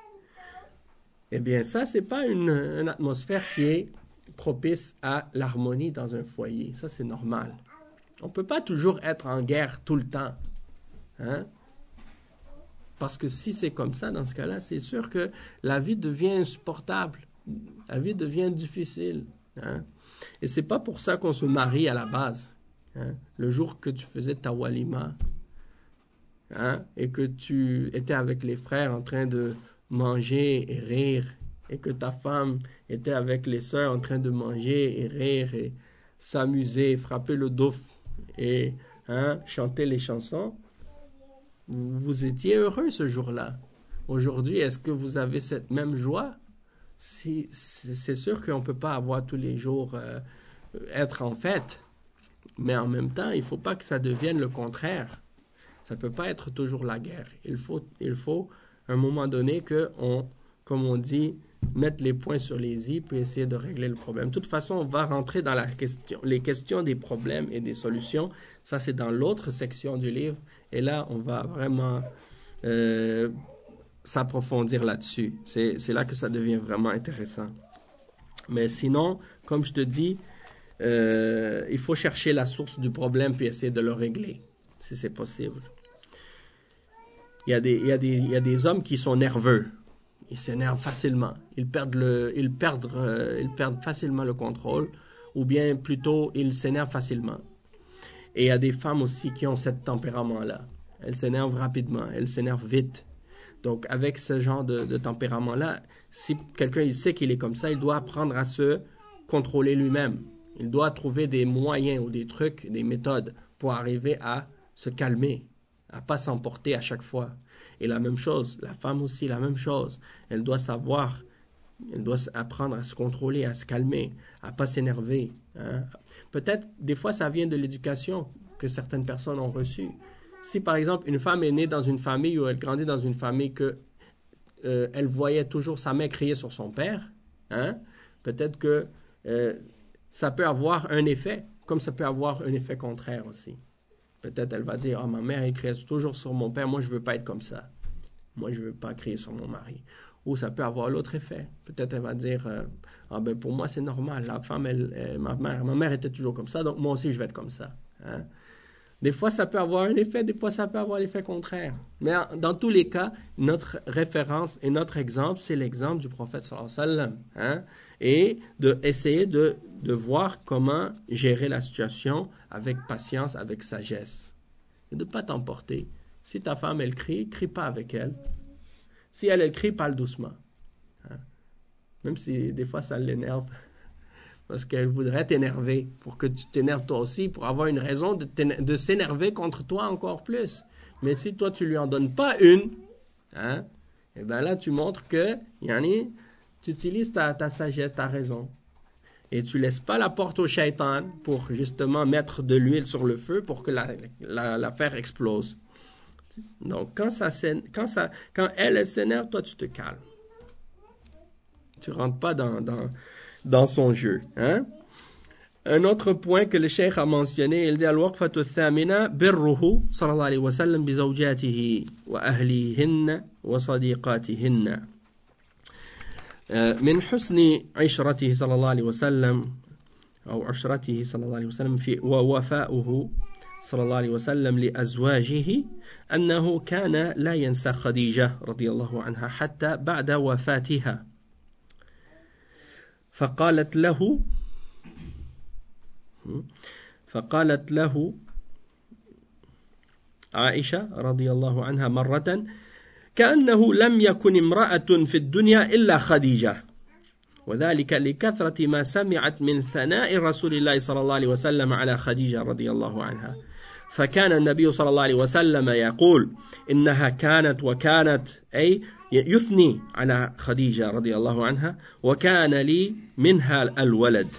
eh bien ça, c'est pas une, une atmosphère qui est propice à l'harmonie dans un foyer. Ça, c'est normal. On ne peut pas toujours être en guerre tout le temps. Hein? Parce que si c'est comme ça, dans ce cas-là, c'est sûr que la vie devient insupportable. La vie devient difficile. Hein? Et c'est pas pour ça qu'on se marie à la base. Hein? Le jour que tu faisais ta walima, hein? Et que tu étais avec les frères en train de manger et rire, et que ta femme était avec les sœurs en train de manger et rire et s'amuser, frapper le douf et hein, chanter les chansons, vous, vous étiez heureux ce jour-là. Aujourd'hui, est-ce que vous avez cette même joie? Si, c'est sûr qu'on ne peut pas avoir tous les jours euh, être en fête, mais en même temps, il ne faut pas que ça devienne le contraire. Ça ne peut pas être toujours la guerre. Il faut, il faut à un moment donné qu'on, comme on dit, mettre les points sur les i puis essayer de régler le problème. De toute façon, on va rentrer dans la question, les questions des problèmes et des solutions. Ça, c'est dans l'autre section du livre. Et là, on va vraiment euh, s'approfondir là-dessus. C'est, c'est là que ça devient vraiment intéressant. Mais sinon, comme je te dis, euh, il faut chercher la source du problème puis essayer de le régler, si c'est possible. Il y a des, il y a des, il y a des hommes qui sont nerveux. Ils s'énervent facilement. Ils perdent, le, ils, perdent, euh, ils perdent facilement le contrôle, ou bien plutôt, ils s'énervent facilement. Et il y a des femmes aussi qui ont ce tempérament-là. Elles s'énervent rapidement, elles s'énervent vite. Donc, avec ce genre de, de tempérament-là, si quelqu'un il sait qu'il est comme ça, il doit apprendre à se contrôler lui-même. Il doit trouver des moyens ou des trucs, des méthodes pour arriver à se calmer, à ne pas s'emporter à chaque fois. Et la même chose, la femme aussi, la même chose. Elle doit savoir, elle doit apprendre à se contrôler, à se calmer, à ne pas s'énerver. Hein. Peut-être, des fois, ça vient de l'éducation que certaines personnes ont reçue. Si, par exemple, une femme est née dans une famille ou elle grandit dans une famille que euh, elle voyait toujours sa mère crier sur son père, hein, peut-être que euh, ça peut avoir un effet, comme ça peut avoir un effet contraire aussi. Peut-être elle va dire, ah, ma mère, elle crie toujours sur mon père, moi, je ne veux pas être comme ça. Moi, je ne veux pas crier sur mon mari. Ou ça peut avoir l'autre effet. Peut-être elle va dire, euh, ah ben pour moi, c'est normal. La femme, elle, elle, ma, mère, ma mère était toujours comme ça, donc moi aussi, je vais être comme ça. Hein? Des fois, ça peut avoir un effet, des fois, ça peut avoir l'effet contraire. Mais dans tous les cas, notre référence et notre exemple, c'est l'exemple du prophète sallallahu alayhi wa sallam. Hein? Et d'essayer de, de voir comment gérer la situation avec patience, avec sagesse. Et de ne pas t'emporter. Si ta femme, elle crie, crie pas avec elle. Si elle, elle crie, parle doucement. Hein? Même si des fois, ça l'énerve. Parce qu'elle voudrait t'énerver pour que tu t'énerves toi aussi, pour avoir une raison de, de s'énerver contre toi encore plus. Mais si toi, tu lui en donnes pas une, hein, et bien là, tu montres que, yani, tu utilises ta, ta sagesse, ta raison. Et tu laisses pas la porte au shaitan pour justement mettre de l'huile sur le feu pour que la, la, l'affaire explose. Donc, quand, ça, quand, ça, quand elle, elle s'énerve, toi, tu te calmes. Tu rentres pas dans... dans dans son jeu. Hein? Un autre point que le cheikh a mentionné, il dit al-waqfatu thamina birruhu sallallahu alayhi wa sallam bi zawjatihi wa ahlihinna wa sadiqatihinna. من حسن عشرته صلى الله عليه وسلم أو عشرته صلى الله عليه وسلم في ووفاؤه صلى الله عليه وسلم لأزواجه أنه كان لا ينسى خديجة رضي الله عنها حتى بعد وفاتها. فقالت له فقالت له عائشة رضي الله عنها مرة كأنه لم يكن امرأة في الدنيا إلا خديجة وذلك لكثرة ما سمعت من ثناء رسول الله صلى الله عليه وسلم على خديجة رضي الله عنها فكان النبي صلى الله عليه وسلم يقول إنها كانت وكانت أي يثني على خديجة رضي الله عنها وكان لي منها الولد.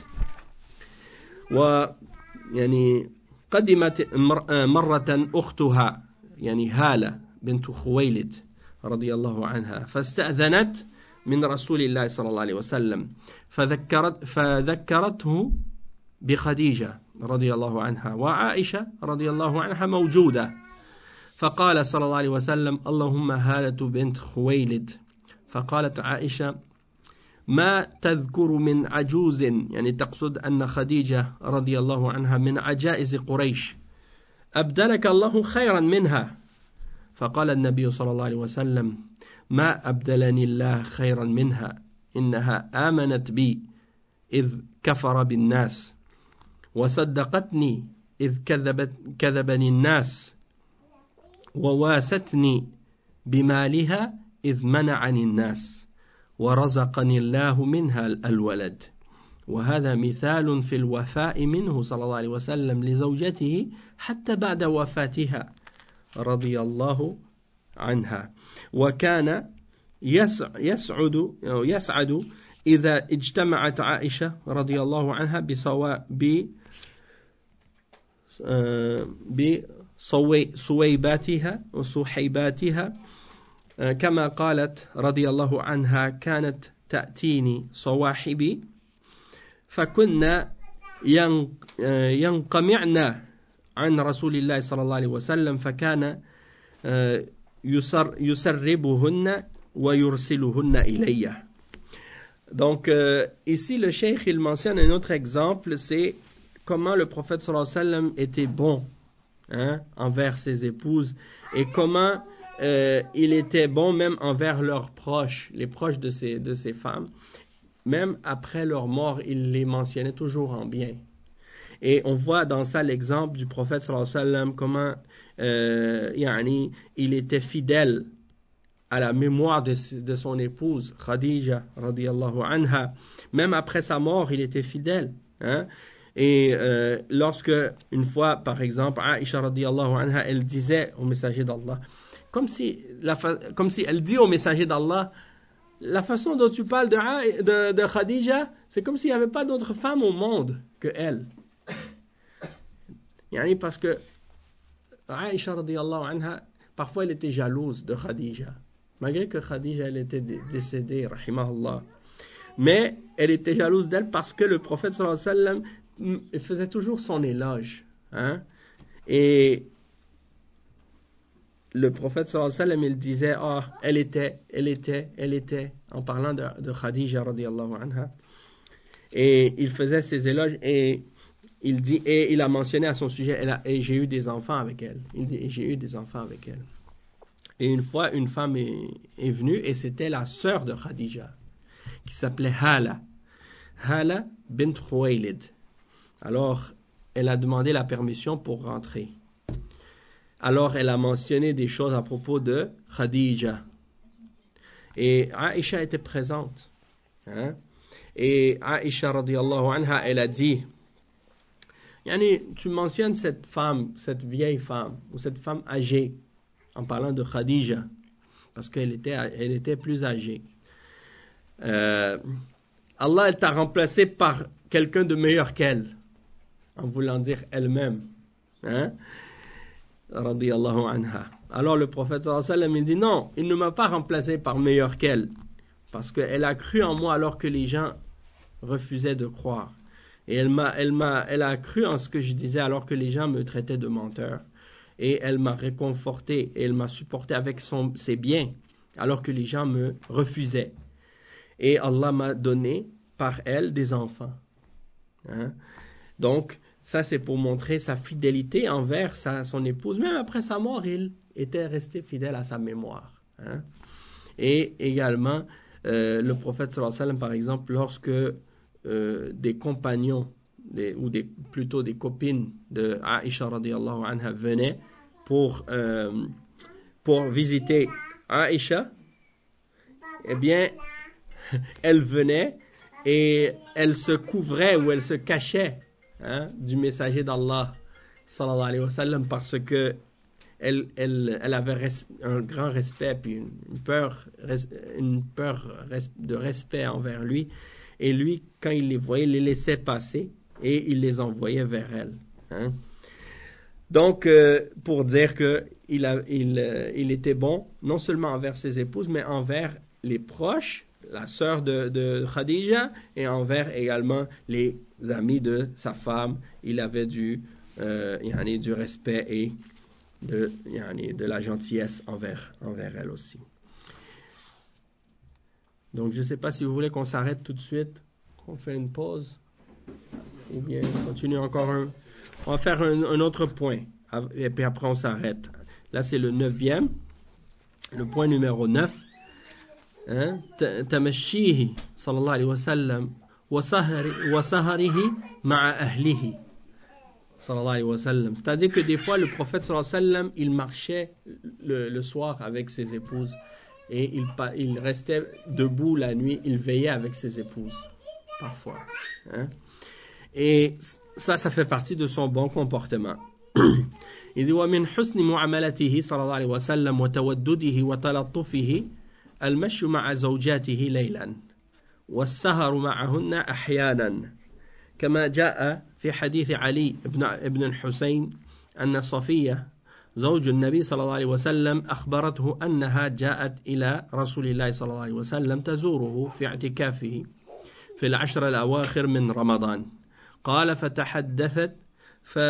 ويعني قدمت مرة أختها يعني هالة بنت خويلد رضي الله عنها فاستأذنت من رسول الله صلى الله عليه وسلم فذكرت فذكرته بخديجة رضي الله عنها وعائشة رضي الله عنها موجودة فقال صلى الله عليه وسلم اللهم هالة بنت خويلد فقالت عائشة ما تذكر من عجوز يعني تقصد أن خديجة رضي الله عنها من عجائز قريش أبدلك الله خيرا منها فقال النبي صلى الله عليه وسلم ما أبدلني الله خيرا منها إنها آمنت بي إذ كفر بالناس وصدقتني إذ كذبت كذبني الناس وواستني بمالها إذ منعني الناس ورزقني الله منها الولد وهذا مثال في الوفاء منه صلى الله عليه وسلم لزوجته حتى بعد وفاتها رضي الله عنها وكان يسعد يسعد إذا اجتمعت عائشة رضي الله عنها بصوا بصويباتها وصحيباتها كما قالت رضي الله عنها كانت تأتيني صواحبي فكنا ينقمعن عن رسول الله صلى الله عليه وسلم فكان يسر يسربهن ويرسلهن إلي. Donc euh, ici le cheikh il mentionne un autre exemple, c'est comment le prophète sallallahu alayhi wa sallam était bon hein, envers ses épouses et comment euh, il était bon même envers leurs proches, les proches de ses, de ses femmes. Même après leur mort, il les mentionnait toujours en bien. Et on voit dans ça l'exemple du prophète sallallahu alayhi wa sallam, comment euh, yani, il était fidèle à la mémoire de, de son épouse Khadija radiyallahu anha. Même après sa mort, il était fidèle. Hein? Et euh, lorsque, une fois, par exemple, Aïcha radiyallahu anha, elle disait au messager d'Allah, comme si, la fa- comme si elle dit au messager d'Allah, la façon dont tu parles de, de, de Khadija, c'est comme s'il n'y avait pas d'autre femme au monde que elle. Yani parce que Aïcha radiyallahu anha, parfois elle était jalouse de Khadija. Malgré que Khadija elle était décédée, rahimahullah. Mais elle était jalouse d'elle parce que le prophète sallallahu alayhi wa sallam faisait toujours son éloge. Hein? Et le prophète sallallahu alayhi wa sallam, il disait, ah, oh, elle était, elle était, elle était, en parlant de, de Khadija radiyallahu anha. Et il faisait ses éloges et il dit, et il a mentionné à son sujet, elle a, et j'ai eu des enfants avec elle. Il dit, et j'ai eu des enfants avec elle. Et une fois, une femme est, est venue et c'était la sœur de Khadija qui s'appelait Hala. Hala bint Khuwaylid. Alors, elle a demandé la permission pour rentrer. Alors, elle a mentionné des choses à propos de Khadija. Et Aïcha était présente. Hein? Et Aïcha, radiyallahu anha, elle a dit, Yani, tu mentionnes cette femme, cette vieille femme, ou cette femme âgée, en parlant de Khadija, parce qu'elle était, elle était plus âgée. Euh, Allah, elle t'a remplacé par quelqu'un de meilleur qu'elle, en voulant dire elle-même. Hein? Radiyallahu anha. Alors le prophète sallallahu alayhi wa sallam, il dit non, il ne m'a pas remplacé par meilleur qu'elle, parce qu'elle a cru en moi alors que les gens refusaient de croire. Et elle m'a, elle m'a, elle a cru en ce que je disais alors que les gens me traitaient de menteur. Et elle m'a réconforté et elle m'a supporté avec son, ses biens alors que les gens me refusaient. Et Allah m'a donné par elle des enfants. Hein? Donc, ça c'est pour montrer sa fidélité envers sa, son épouse. Même après sa mort, il était resté fidèle à sa mémoire. Hein? Et également, euh, le prophète sallallahu alayhi wa sallam, par exemple, lorsque euh, des compagnons des, ou des, plutôt des copines de Aïcha radiallahu anha venaient pour, euh, pour visiter Aïcha, eh bien, elle venait et elle se couvrait ou elle se cachait hein, du messager d'Allah sallallahu alayhi wa sallam parce que elle, elle, elle avait res, un grand respect puis une, une peur, res, une peur res, de respect envers lui. Et lui, quand il les voyait, il les laissait passer et il les envoyait vers elle. Hein. Donc, euh, pour dire que il, a, il, euh, il était bon, non seulement envers ses épouses, mais envers les proches, la sœur de, de Khadija, et envers également les amis de sa femme. Il avait du, euh, yani, du respect et de, yani, de la gentillesse envers, envers elle aussi. Donc, je ne sais pas si vous voulez qu'on s'arrête tout de suite, qu'on fait une pause, ou bien continue encore un... On va faire un, un autre point, et puis après on s'arrête. Là, c'est le neuvième, le point numéro neuf. تمشيه صلى الله عليه وسلم وسهره مع أهله صلى الله عليه وسلم. C'est-à-dire que des fois, le prophète صلى الله عليه وسلم, il marchait le, le soir avec ses épouses et il, il restait debout la nuit, il veillait avec ses épouses, parfois. Hein? Et ça, ça fait partie de son bon comportement. Il dit ومن حسن معاملته صلى الله عليه وسلم وتودده وتلطفه المشي مع زوجاته ليلا والسهر معهن أحيانا كما جاء في حديث علي بن ابن الحسين أن صفية زوج النبي صلى الله عليه وسلم أخبرته أنها جاءت إلى رسول الله صلى الله عليه وسلم تزوره في اعتكافه في العشر الأواخر من رمضان. قال فتحدثت ف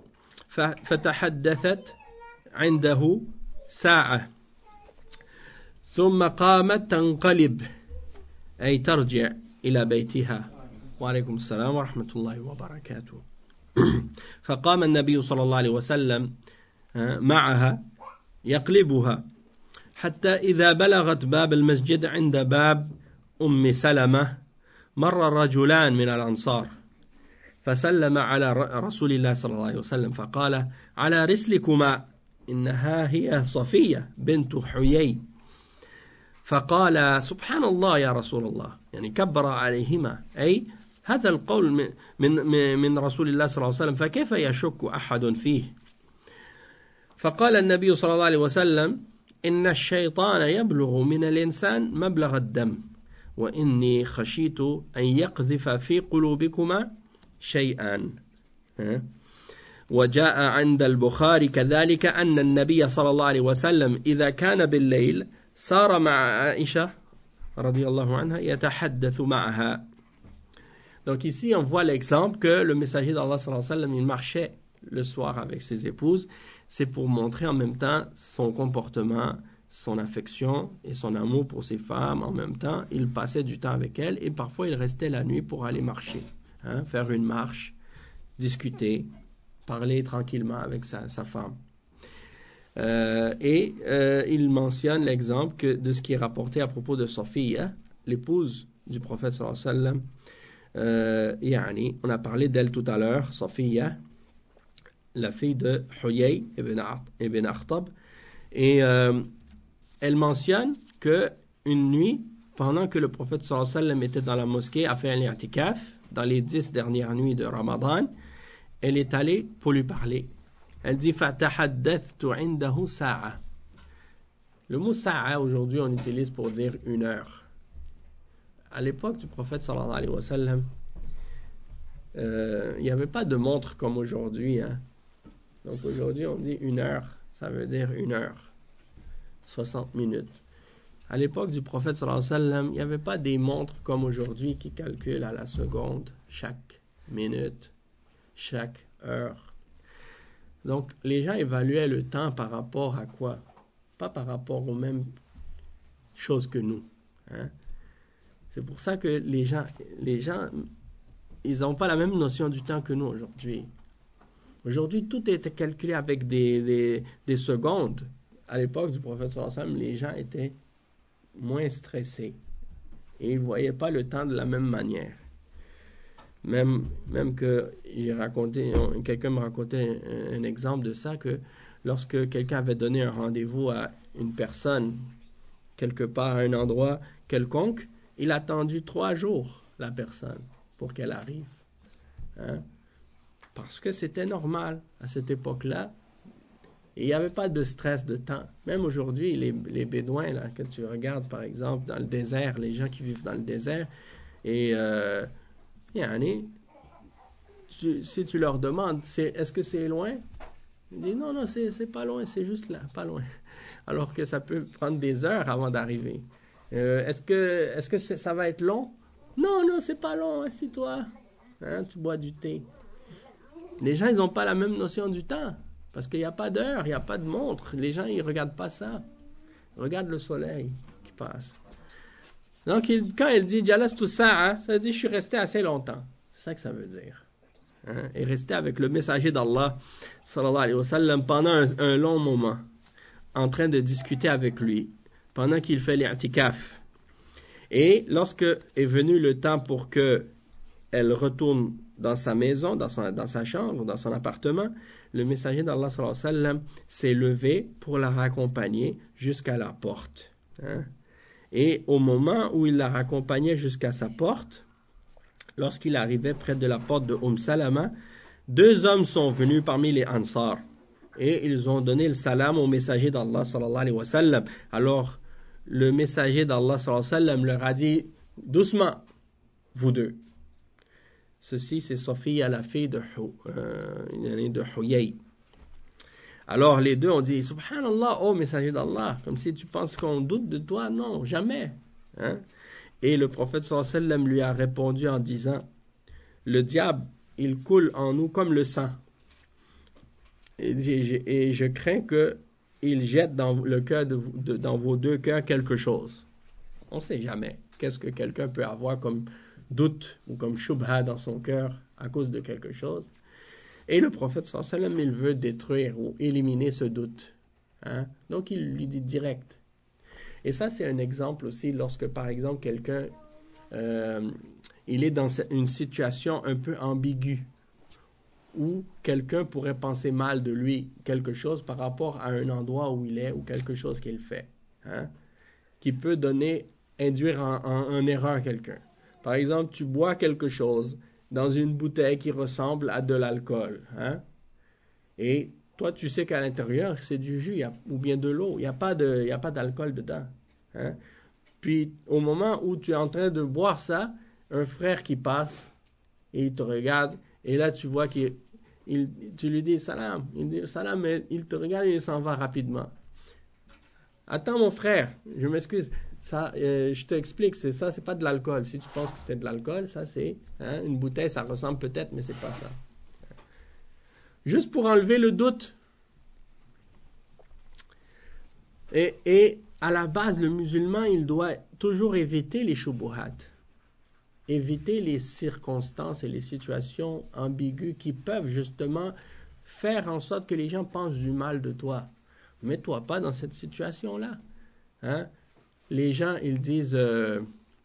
فتحدثت عنده ساعة ثم قامت تنقلب أي ترجع إلى بيتها. وعليكم السلام ورحمة الله وبركاته. فقام النبي صلى الله عليه وسلم معها يقلبها حتى إذا بلغت باب المسجد عند باب أم سلمة مر رجلان من الأنصار فسلم على رسول الله صلى الله عليه وسلم فقال على رسلكما إنها هي صفية بنت حيي. فقال سبحان الله يا رسول الله، يعني كبر عليهما، أي هذا القول من, من, من رسول الله صلى الله عليه وسلم فكيف يشك أحد فيه. فقال النبي صلى الله عليه وسلم إن الشيطان يبلغ من الإنسان مبلغ الدم وإني خشيت أن يقذف في قلوبكما شيئا. وجاء عند البخاري كذلك أن النبي صلى الله عليه وسلم إذا كان بالليل سار مع عائشة رضي الله عنها يتحدث معها. Donc ici on voit l'exemple que le messager d'Allah sallallahu alayhi wa sallam, il marchait le soir avec ses épouses. C'est pour montrer en même temps son comportement, son affection et son amour pour ses femmes. En même temps, il passait du temps avec elles et parfois il restait la nuit pour aller marcher, hein, faire une marche, discuter, parler tranquillement avec sa, sa femme. Euh, et euh, il mentionne l'exemple que, de ce qui est rapporté à propos de Sophie, hein, l'épouse du prophète sallallahu alayhi wa sallam. Euh, yani, on a parlé d'elle tout à l'heure, Sophie, la fille de Huyay ibn Akhtab. Et euh, elle mentionne que une nuit, pendant que le prophète sallallahu alayhi wa sallam était dans la mosquée à faire l'i'tikaf, dans les dix dernières nuits de Ramadan, elle est allée pour lui parler. Elle dit فَتَحَدَّثْتُ عِنْدَهُ سَاعَةً. Le mot sa'a aujourd'hui on utilise pour dire une heure. À l'époque du prophète sallallahu alayhi wa sallam, euh, il n'y avait pas de montre comme aujourd'hui. Hein. Donc aujourd'hui on dit une heure, ça veut dire une heure, soixante minutes. À l'époque du prophète sallallahu alayhi wa sallam, il n'y avait pas des montres comme aujourd'hui qui calculent à la seconde, chaque minute, chaque heure. Donc, les gens évaluaient le temps par rapport à quoi? Pas par rapport aux mêmes choses que nous. Hein? C'est pour ça que les gens, les gens ils n'ont pas la même notion du temps que nous aujourd'hui. Aujourd'hui, tout était calculé avec des, des, des secondes. À l'époque du prophète sallallahu alayhi wa sallam, les gens étaient moins stressés. Et ils ne voyaient pas le temps de la même manière. Même, même que j'ai raconté, quelqu'un me racontait un, un exemple de ça, que lorsque quelqu'un avait donné un rendez-vous à une personne, quelque part, à un endroit quelconque, il a attendu trois jours, la personne, pour qu'elle arrive. Hein? Parce que c'était normal à cette époque-là. Et il n'y avait pas de stress de temps. Même aujourd'hui, les, les Bédouins, là, que tu regardes, par exemple, dans le désert, les gens qui vivent dans le désert, et euh, yani, tu, si tu leur demandes, c'est, est-ce que c'est loin? Ils disent, non, non, c'est, c'est pas loin, c'est juste là, pas loin. Alors que ça peut prendre des heures avant d'arriver. Euh, est-ce que, est-ce que c'est, ça va être long? Non, non, c'est pas long, assis-toi. Hein, tu bois du thé. Les gens, ils n'ont pas la même notion du temps. Parce qu'il n'y a pas d'heure, il n'y a pas de montre. Les gens, ils ne regardent pas ça. Ils regardent le soleil qui passe. Donc, il, quand elle dit « Jalas tout ça hein, », ça veut dire « je suis resté assez longtemps ». C'est ça que ça veut dire. Hein? Et rester avec le messager d'Allah, sallallahu alayhi wa sallam, pendant un, un long moment, en train de discuter avec lui, pendant qu'il fait l'i'tikaf. Et lorsque est venu le temps pour qu'elle retourne dans sa maison, dans, son, dans sa chambre, dans son appartement, le messager d'Allah sallallahu alayhi wa sallam s'est levé pour la raccompagner jusqu'à la porte. Hein? Et au moment où il la raccompagnait jusqu'à sa porte, lorsqu'il arrivait près de la porte de Umm Salama, deux hommes sont venus parmi les Ansar et ils ont donné le salam au messager d'Allah sallallahu alayhi wa sallam. Alors, le messager d'Allah sallallahu alayhi wa sallam leur a dit « Doucement, vous deux. » Ceci, c'est Sophia, la fille de, euh, de Huyay. Alors, les deux ont dit, Subhanallah, oh messager d'Allah, comme si tu penses qu'on doute de toi. Non, jamais. Hein? Et le prophète sallallahu alayhi wa sallam lui a répondu en disant, le diable, il coule en nous comme le sang. Et, et, et je crains qu'il jette dans, le cœur de, de, dans vos deux cœurs quelque chose. On ne sait jamais. Qu'est-ce que quelqu'un peut avoir comme doute ou comme shubha dans son cœur à cause de quelque chose. Et le prophète sallallahu alayhi wa sallam, il veut détruire ou éliminer ce doute. Hein? Donc il lui dit direct. Et ça, c'est un exemple aussi lorsque, par exemple, quelqu'un euh, il est dans une situation un peu ambiguë où quelqu'un pourrait penser mal de lui, quelque chose par rapport à un endroit où il est ou quelque chose qu'il fait. Hein? Qui peut donner, induire en, en, en erreur quelqu'un. Par exemple, tu bois quelque chose dans une bouteille qui ressemble à de l'alcool. Hein? Et toi, tu sais qu'à l'intérieur, c'est du jus a, ou bien de l'eau. Il n'y a pas de, il y a pas d'alcool dedans. Hein? Puis, au moment où tu es en train de boire ça, un frère qui passe et il te regarde. Et là, tu vois qu'il il, tu lui dis « Salam ». Il dit « Salam », mais il te regarde et il s'en va rapidement. « Attends, mon frère, je m'excuse. Ça, euh, je t'explique, c'est ça, c'est pas de l'alcool. Si tu penses que c'est de l'alcool, ça c'est hein, une bouteille, ça ressemble peut-être, mais c'est pas ça. Juste pour enlever le doute. Et, et à la base, le musulman, il doit toujours éviter les shubuhat, éviter les circonstances et les situations ambiguës qui peuvent justement faire en sorte que les gens pensent du mal de toi. Mets-toi pas dans cette situation-là. Hein? Les gens, ils disent, euh,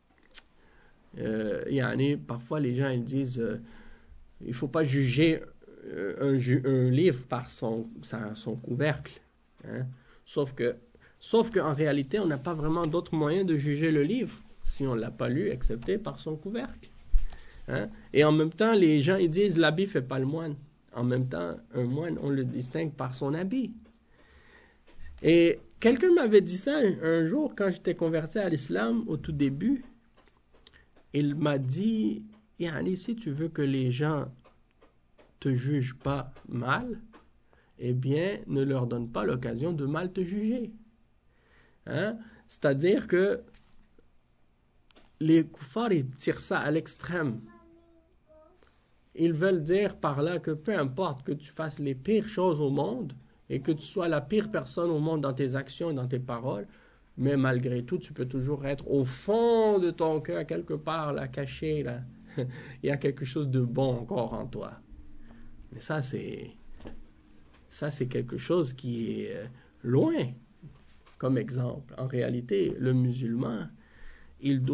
euh, yani, parfois les gens, ils disent, euh, il ne faut pas juger un, un livre par son, sa, son couvercle. Hein? Sauf que, sauf qu'en réalité, on n'a pas vraiment d'autre moyen de juger le livre si on ne l'a pas lu, excepté par son couvercle. Hein? Et en même temps, les gens, ils disent, l'habit ne fait pas le moine. En même temps, un moine, on le distingue par son habit. Et quelqu'un m'avait dit ça un, un jour quand j'étais converti à l'islam au tout début. Il m'a dit, yani, si tu veux que les gens te jugent pas mal, eh bien, ne leur donne pas l'occasion de mal te juger. Hein? C'est-à-dire que les koufars, ils tirent ça à l'extrême. Ils veulent dire par là que peu importe que tu fasses les pires choses au monde, et que tu sois la pire personne au monde dans tes actions et dans tes paroles, mais malgré tout, tu peux toujours être au fond de ton cœur, quelque part, là, caché, là. Il y a quelque chose de bon encore en toi. Mais ça, c'est, ça, c'est quelque chose qui est loin, comme exemple. En réalité, le musulman, il doit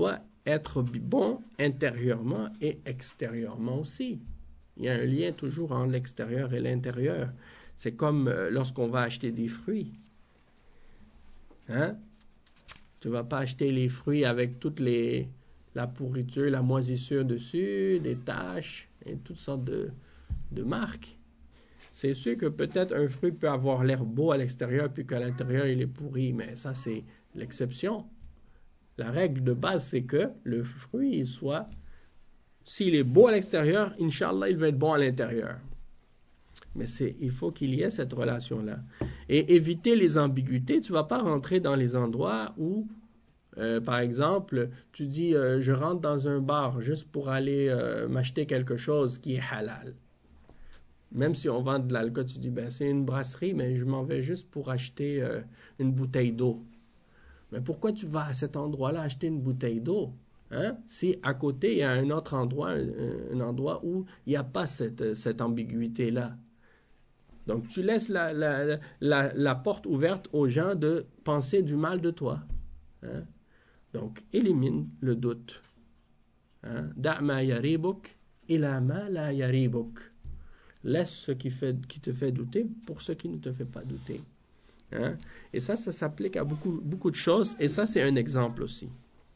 être bon intérieurement et extérieurement aussi. Il y a un lien toujours entre l'extérieur et l'intérieur. C'est comme lorsqu'on va acheter des fruits. Hein? Tu ne vas pas acheter les fruits avec toute les, la pourriture, la moisissure dessus, des taches et toutes sortes de, de marques. C'est sûr que peut-être un fruit peut avoir l'air beau à l'extérieur puis qu'à l'intérieur il est pourri, mais ça c'est l'exception. La règle de base c'est que le fruit il soit, s'il est beau à l'extérieur, Inch'Allah il va être bon à l'intérieur. Mais c'est, il faut qu'il y ait cette relation-là. Et éviter les ambiguïtés, tu ne vas pas rentrer dans les endroits où, euh, par exemple, tu dis euh, je rentre dans un bar juste pour aller euh, m'acheter quelque chose qui est halal. Même si on vend de l'alcool, tu dis, ben c'est une brasserie, mais je m'en vais juste pour acheter euh, une bouteille d'eau. Mais pourquoi tu vas à cet endroit-là acheter une bouteille d'eau? Hein? Si à côté, il y a un autre endroit, un, un endroit où il n'y a pas cette, cette ambiguïté-là. Donc, tu laisses la, la, la, la porte ouverte aux gens de penser du mal de toi. Hein? Donc, élimine le doute. Da' ma yaribuk ila ma la yaribuk. Laisse ce qui, fait, qui te fait douter pour ce qui ne te fait pas douter. Hein? Et ça, ça s'applique à beaucoup, beaucoup de choses. Et ça, c'est un exemple aussi.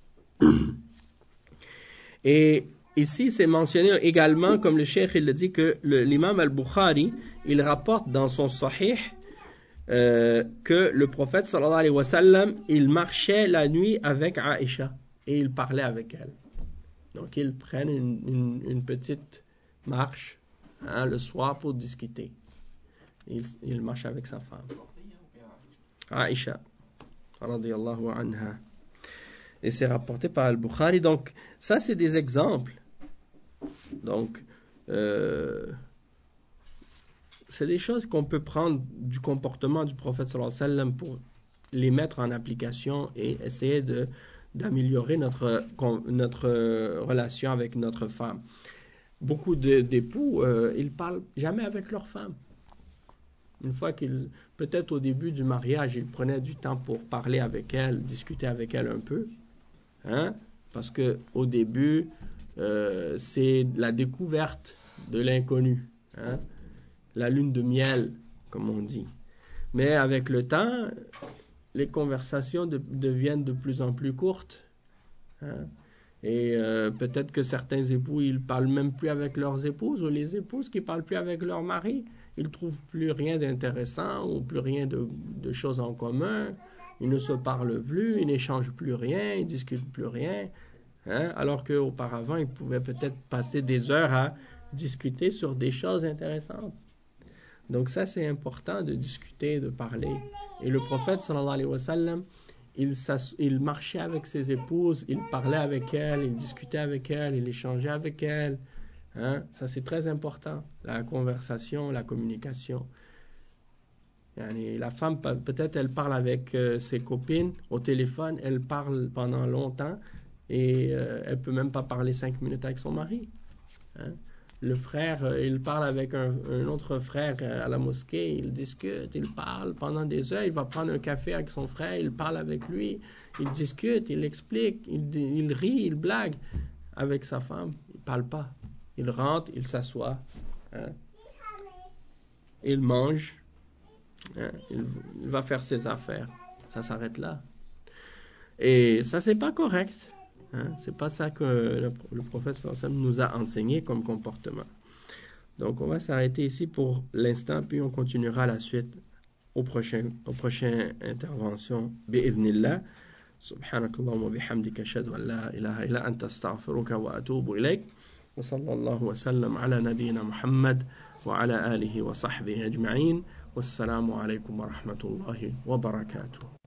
Et ici, c'est mentionné également, comme le cheikh il le dit, que le, l'imam al-Bukhari, il rapporte dans son sahih euh, que le prophète, sallallahu alayhi wa sallam, il marchait la nuit avec Aïcha et il parlait avec elle. Donc, ils prennent une, une, une petite marche hein, le soir pour discuter. Il, il marche avec sa femme. Aïcha, radiyallahu anha. Et c'est rapporté par Al-Bukhari. Donc, ça, c'est des exemples. Donc, euh, c'est des choses qu'on peut prendre du comportement du prophète sallallahu alayhi wa sallam pour les mettre en application et essayer de, d'améliorer notre, notre relation avec notre femme. Beaucoup de, d'époux, euh, ils ne parlent jamais avec leur femme. Une fois qu'ils, peut-être au début du mariage, ils prenaient du temps pour parler avec elle, discuter avec elle un peu. Hein? Parce qu'au début, euh, c'est la découverte de l'inconnu. Hein? La lune de miel, comme on dit. Mais avec le temps, les conversations de, deviennent de plus en plus courtes. Hein? Et euh, peut-être que certains époux, ils ne parlent même plus avec leurs épouses, ou les épouses qui ne parlent plus avec leur mari. Ils ne trouvent plus rien d'intéressant, ou plus rien de, de choses en commun. Ils ne se parlent plus, ils n'échangent plus rien, ils ne discutent plus rien. Hein? Alors qu'auparavant, ils pouvaient peut-être passer des heures à discuter sur des choses intéressantes. Donc ça, c'est important de discuter, de parler. Et le prophète, sallallahu alayhi wa sallam, il, il marchait avec ses épouses, il parlait avec elles, il discutait avec elles, il échangeait avec elles. Hein? Ça, c'est très important. La conversation, la communication. Yani, la femme, peut-être, elle parle avec euh, ses copines au téléphone, elle parle pendant longtemps et euh, elle ne peut même pas parler cinq minutes avec son mari. Hein? Le frère, euh, il parle avec un, un autre frère euh, à la mosquée, il discute, il parle pendant des heures, il va prendre un café avec son frère, il parle avec lui, il discute, il explique, il, il rit, il blague. Avec sa femme, il ne parle pas. Il rentre, il s'assoit, hein? Il mange, hein? il, il va faire ses affaires. Ça s'arrête là. Et ça, c'est pas correct. Hein? C'est pas ça que le, le prophète sallallahu alayhi wa sallam nous a enseigné comme comportement. Donc, on va s'arrêter ici pour l'instant, puis on continuera la suite au prochain, au prochain intervention. Bi'idhnillah. Subhanakallahumma bihamdika ashhadu an la ilaha illa anta astaghfiruka wa atubu ilayk. وصلى الله وسلم على نبينا محمد وعلى آله وصحبه أجمعين والسلام عليكم ورحمة الله وبركاته.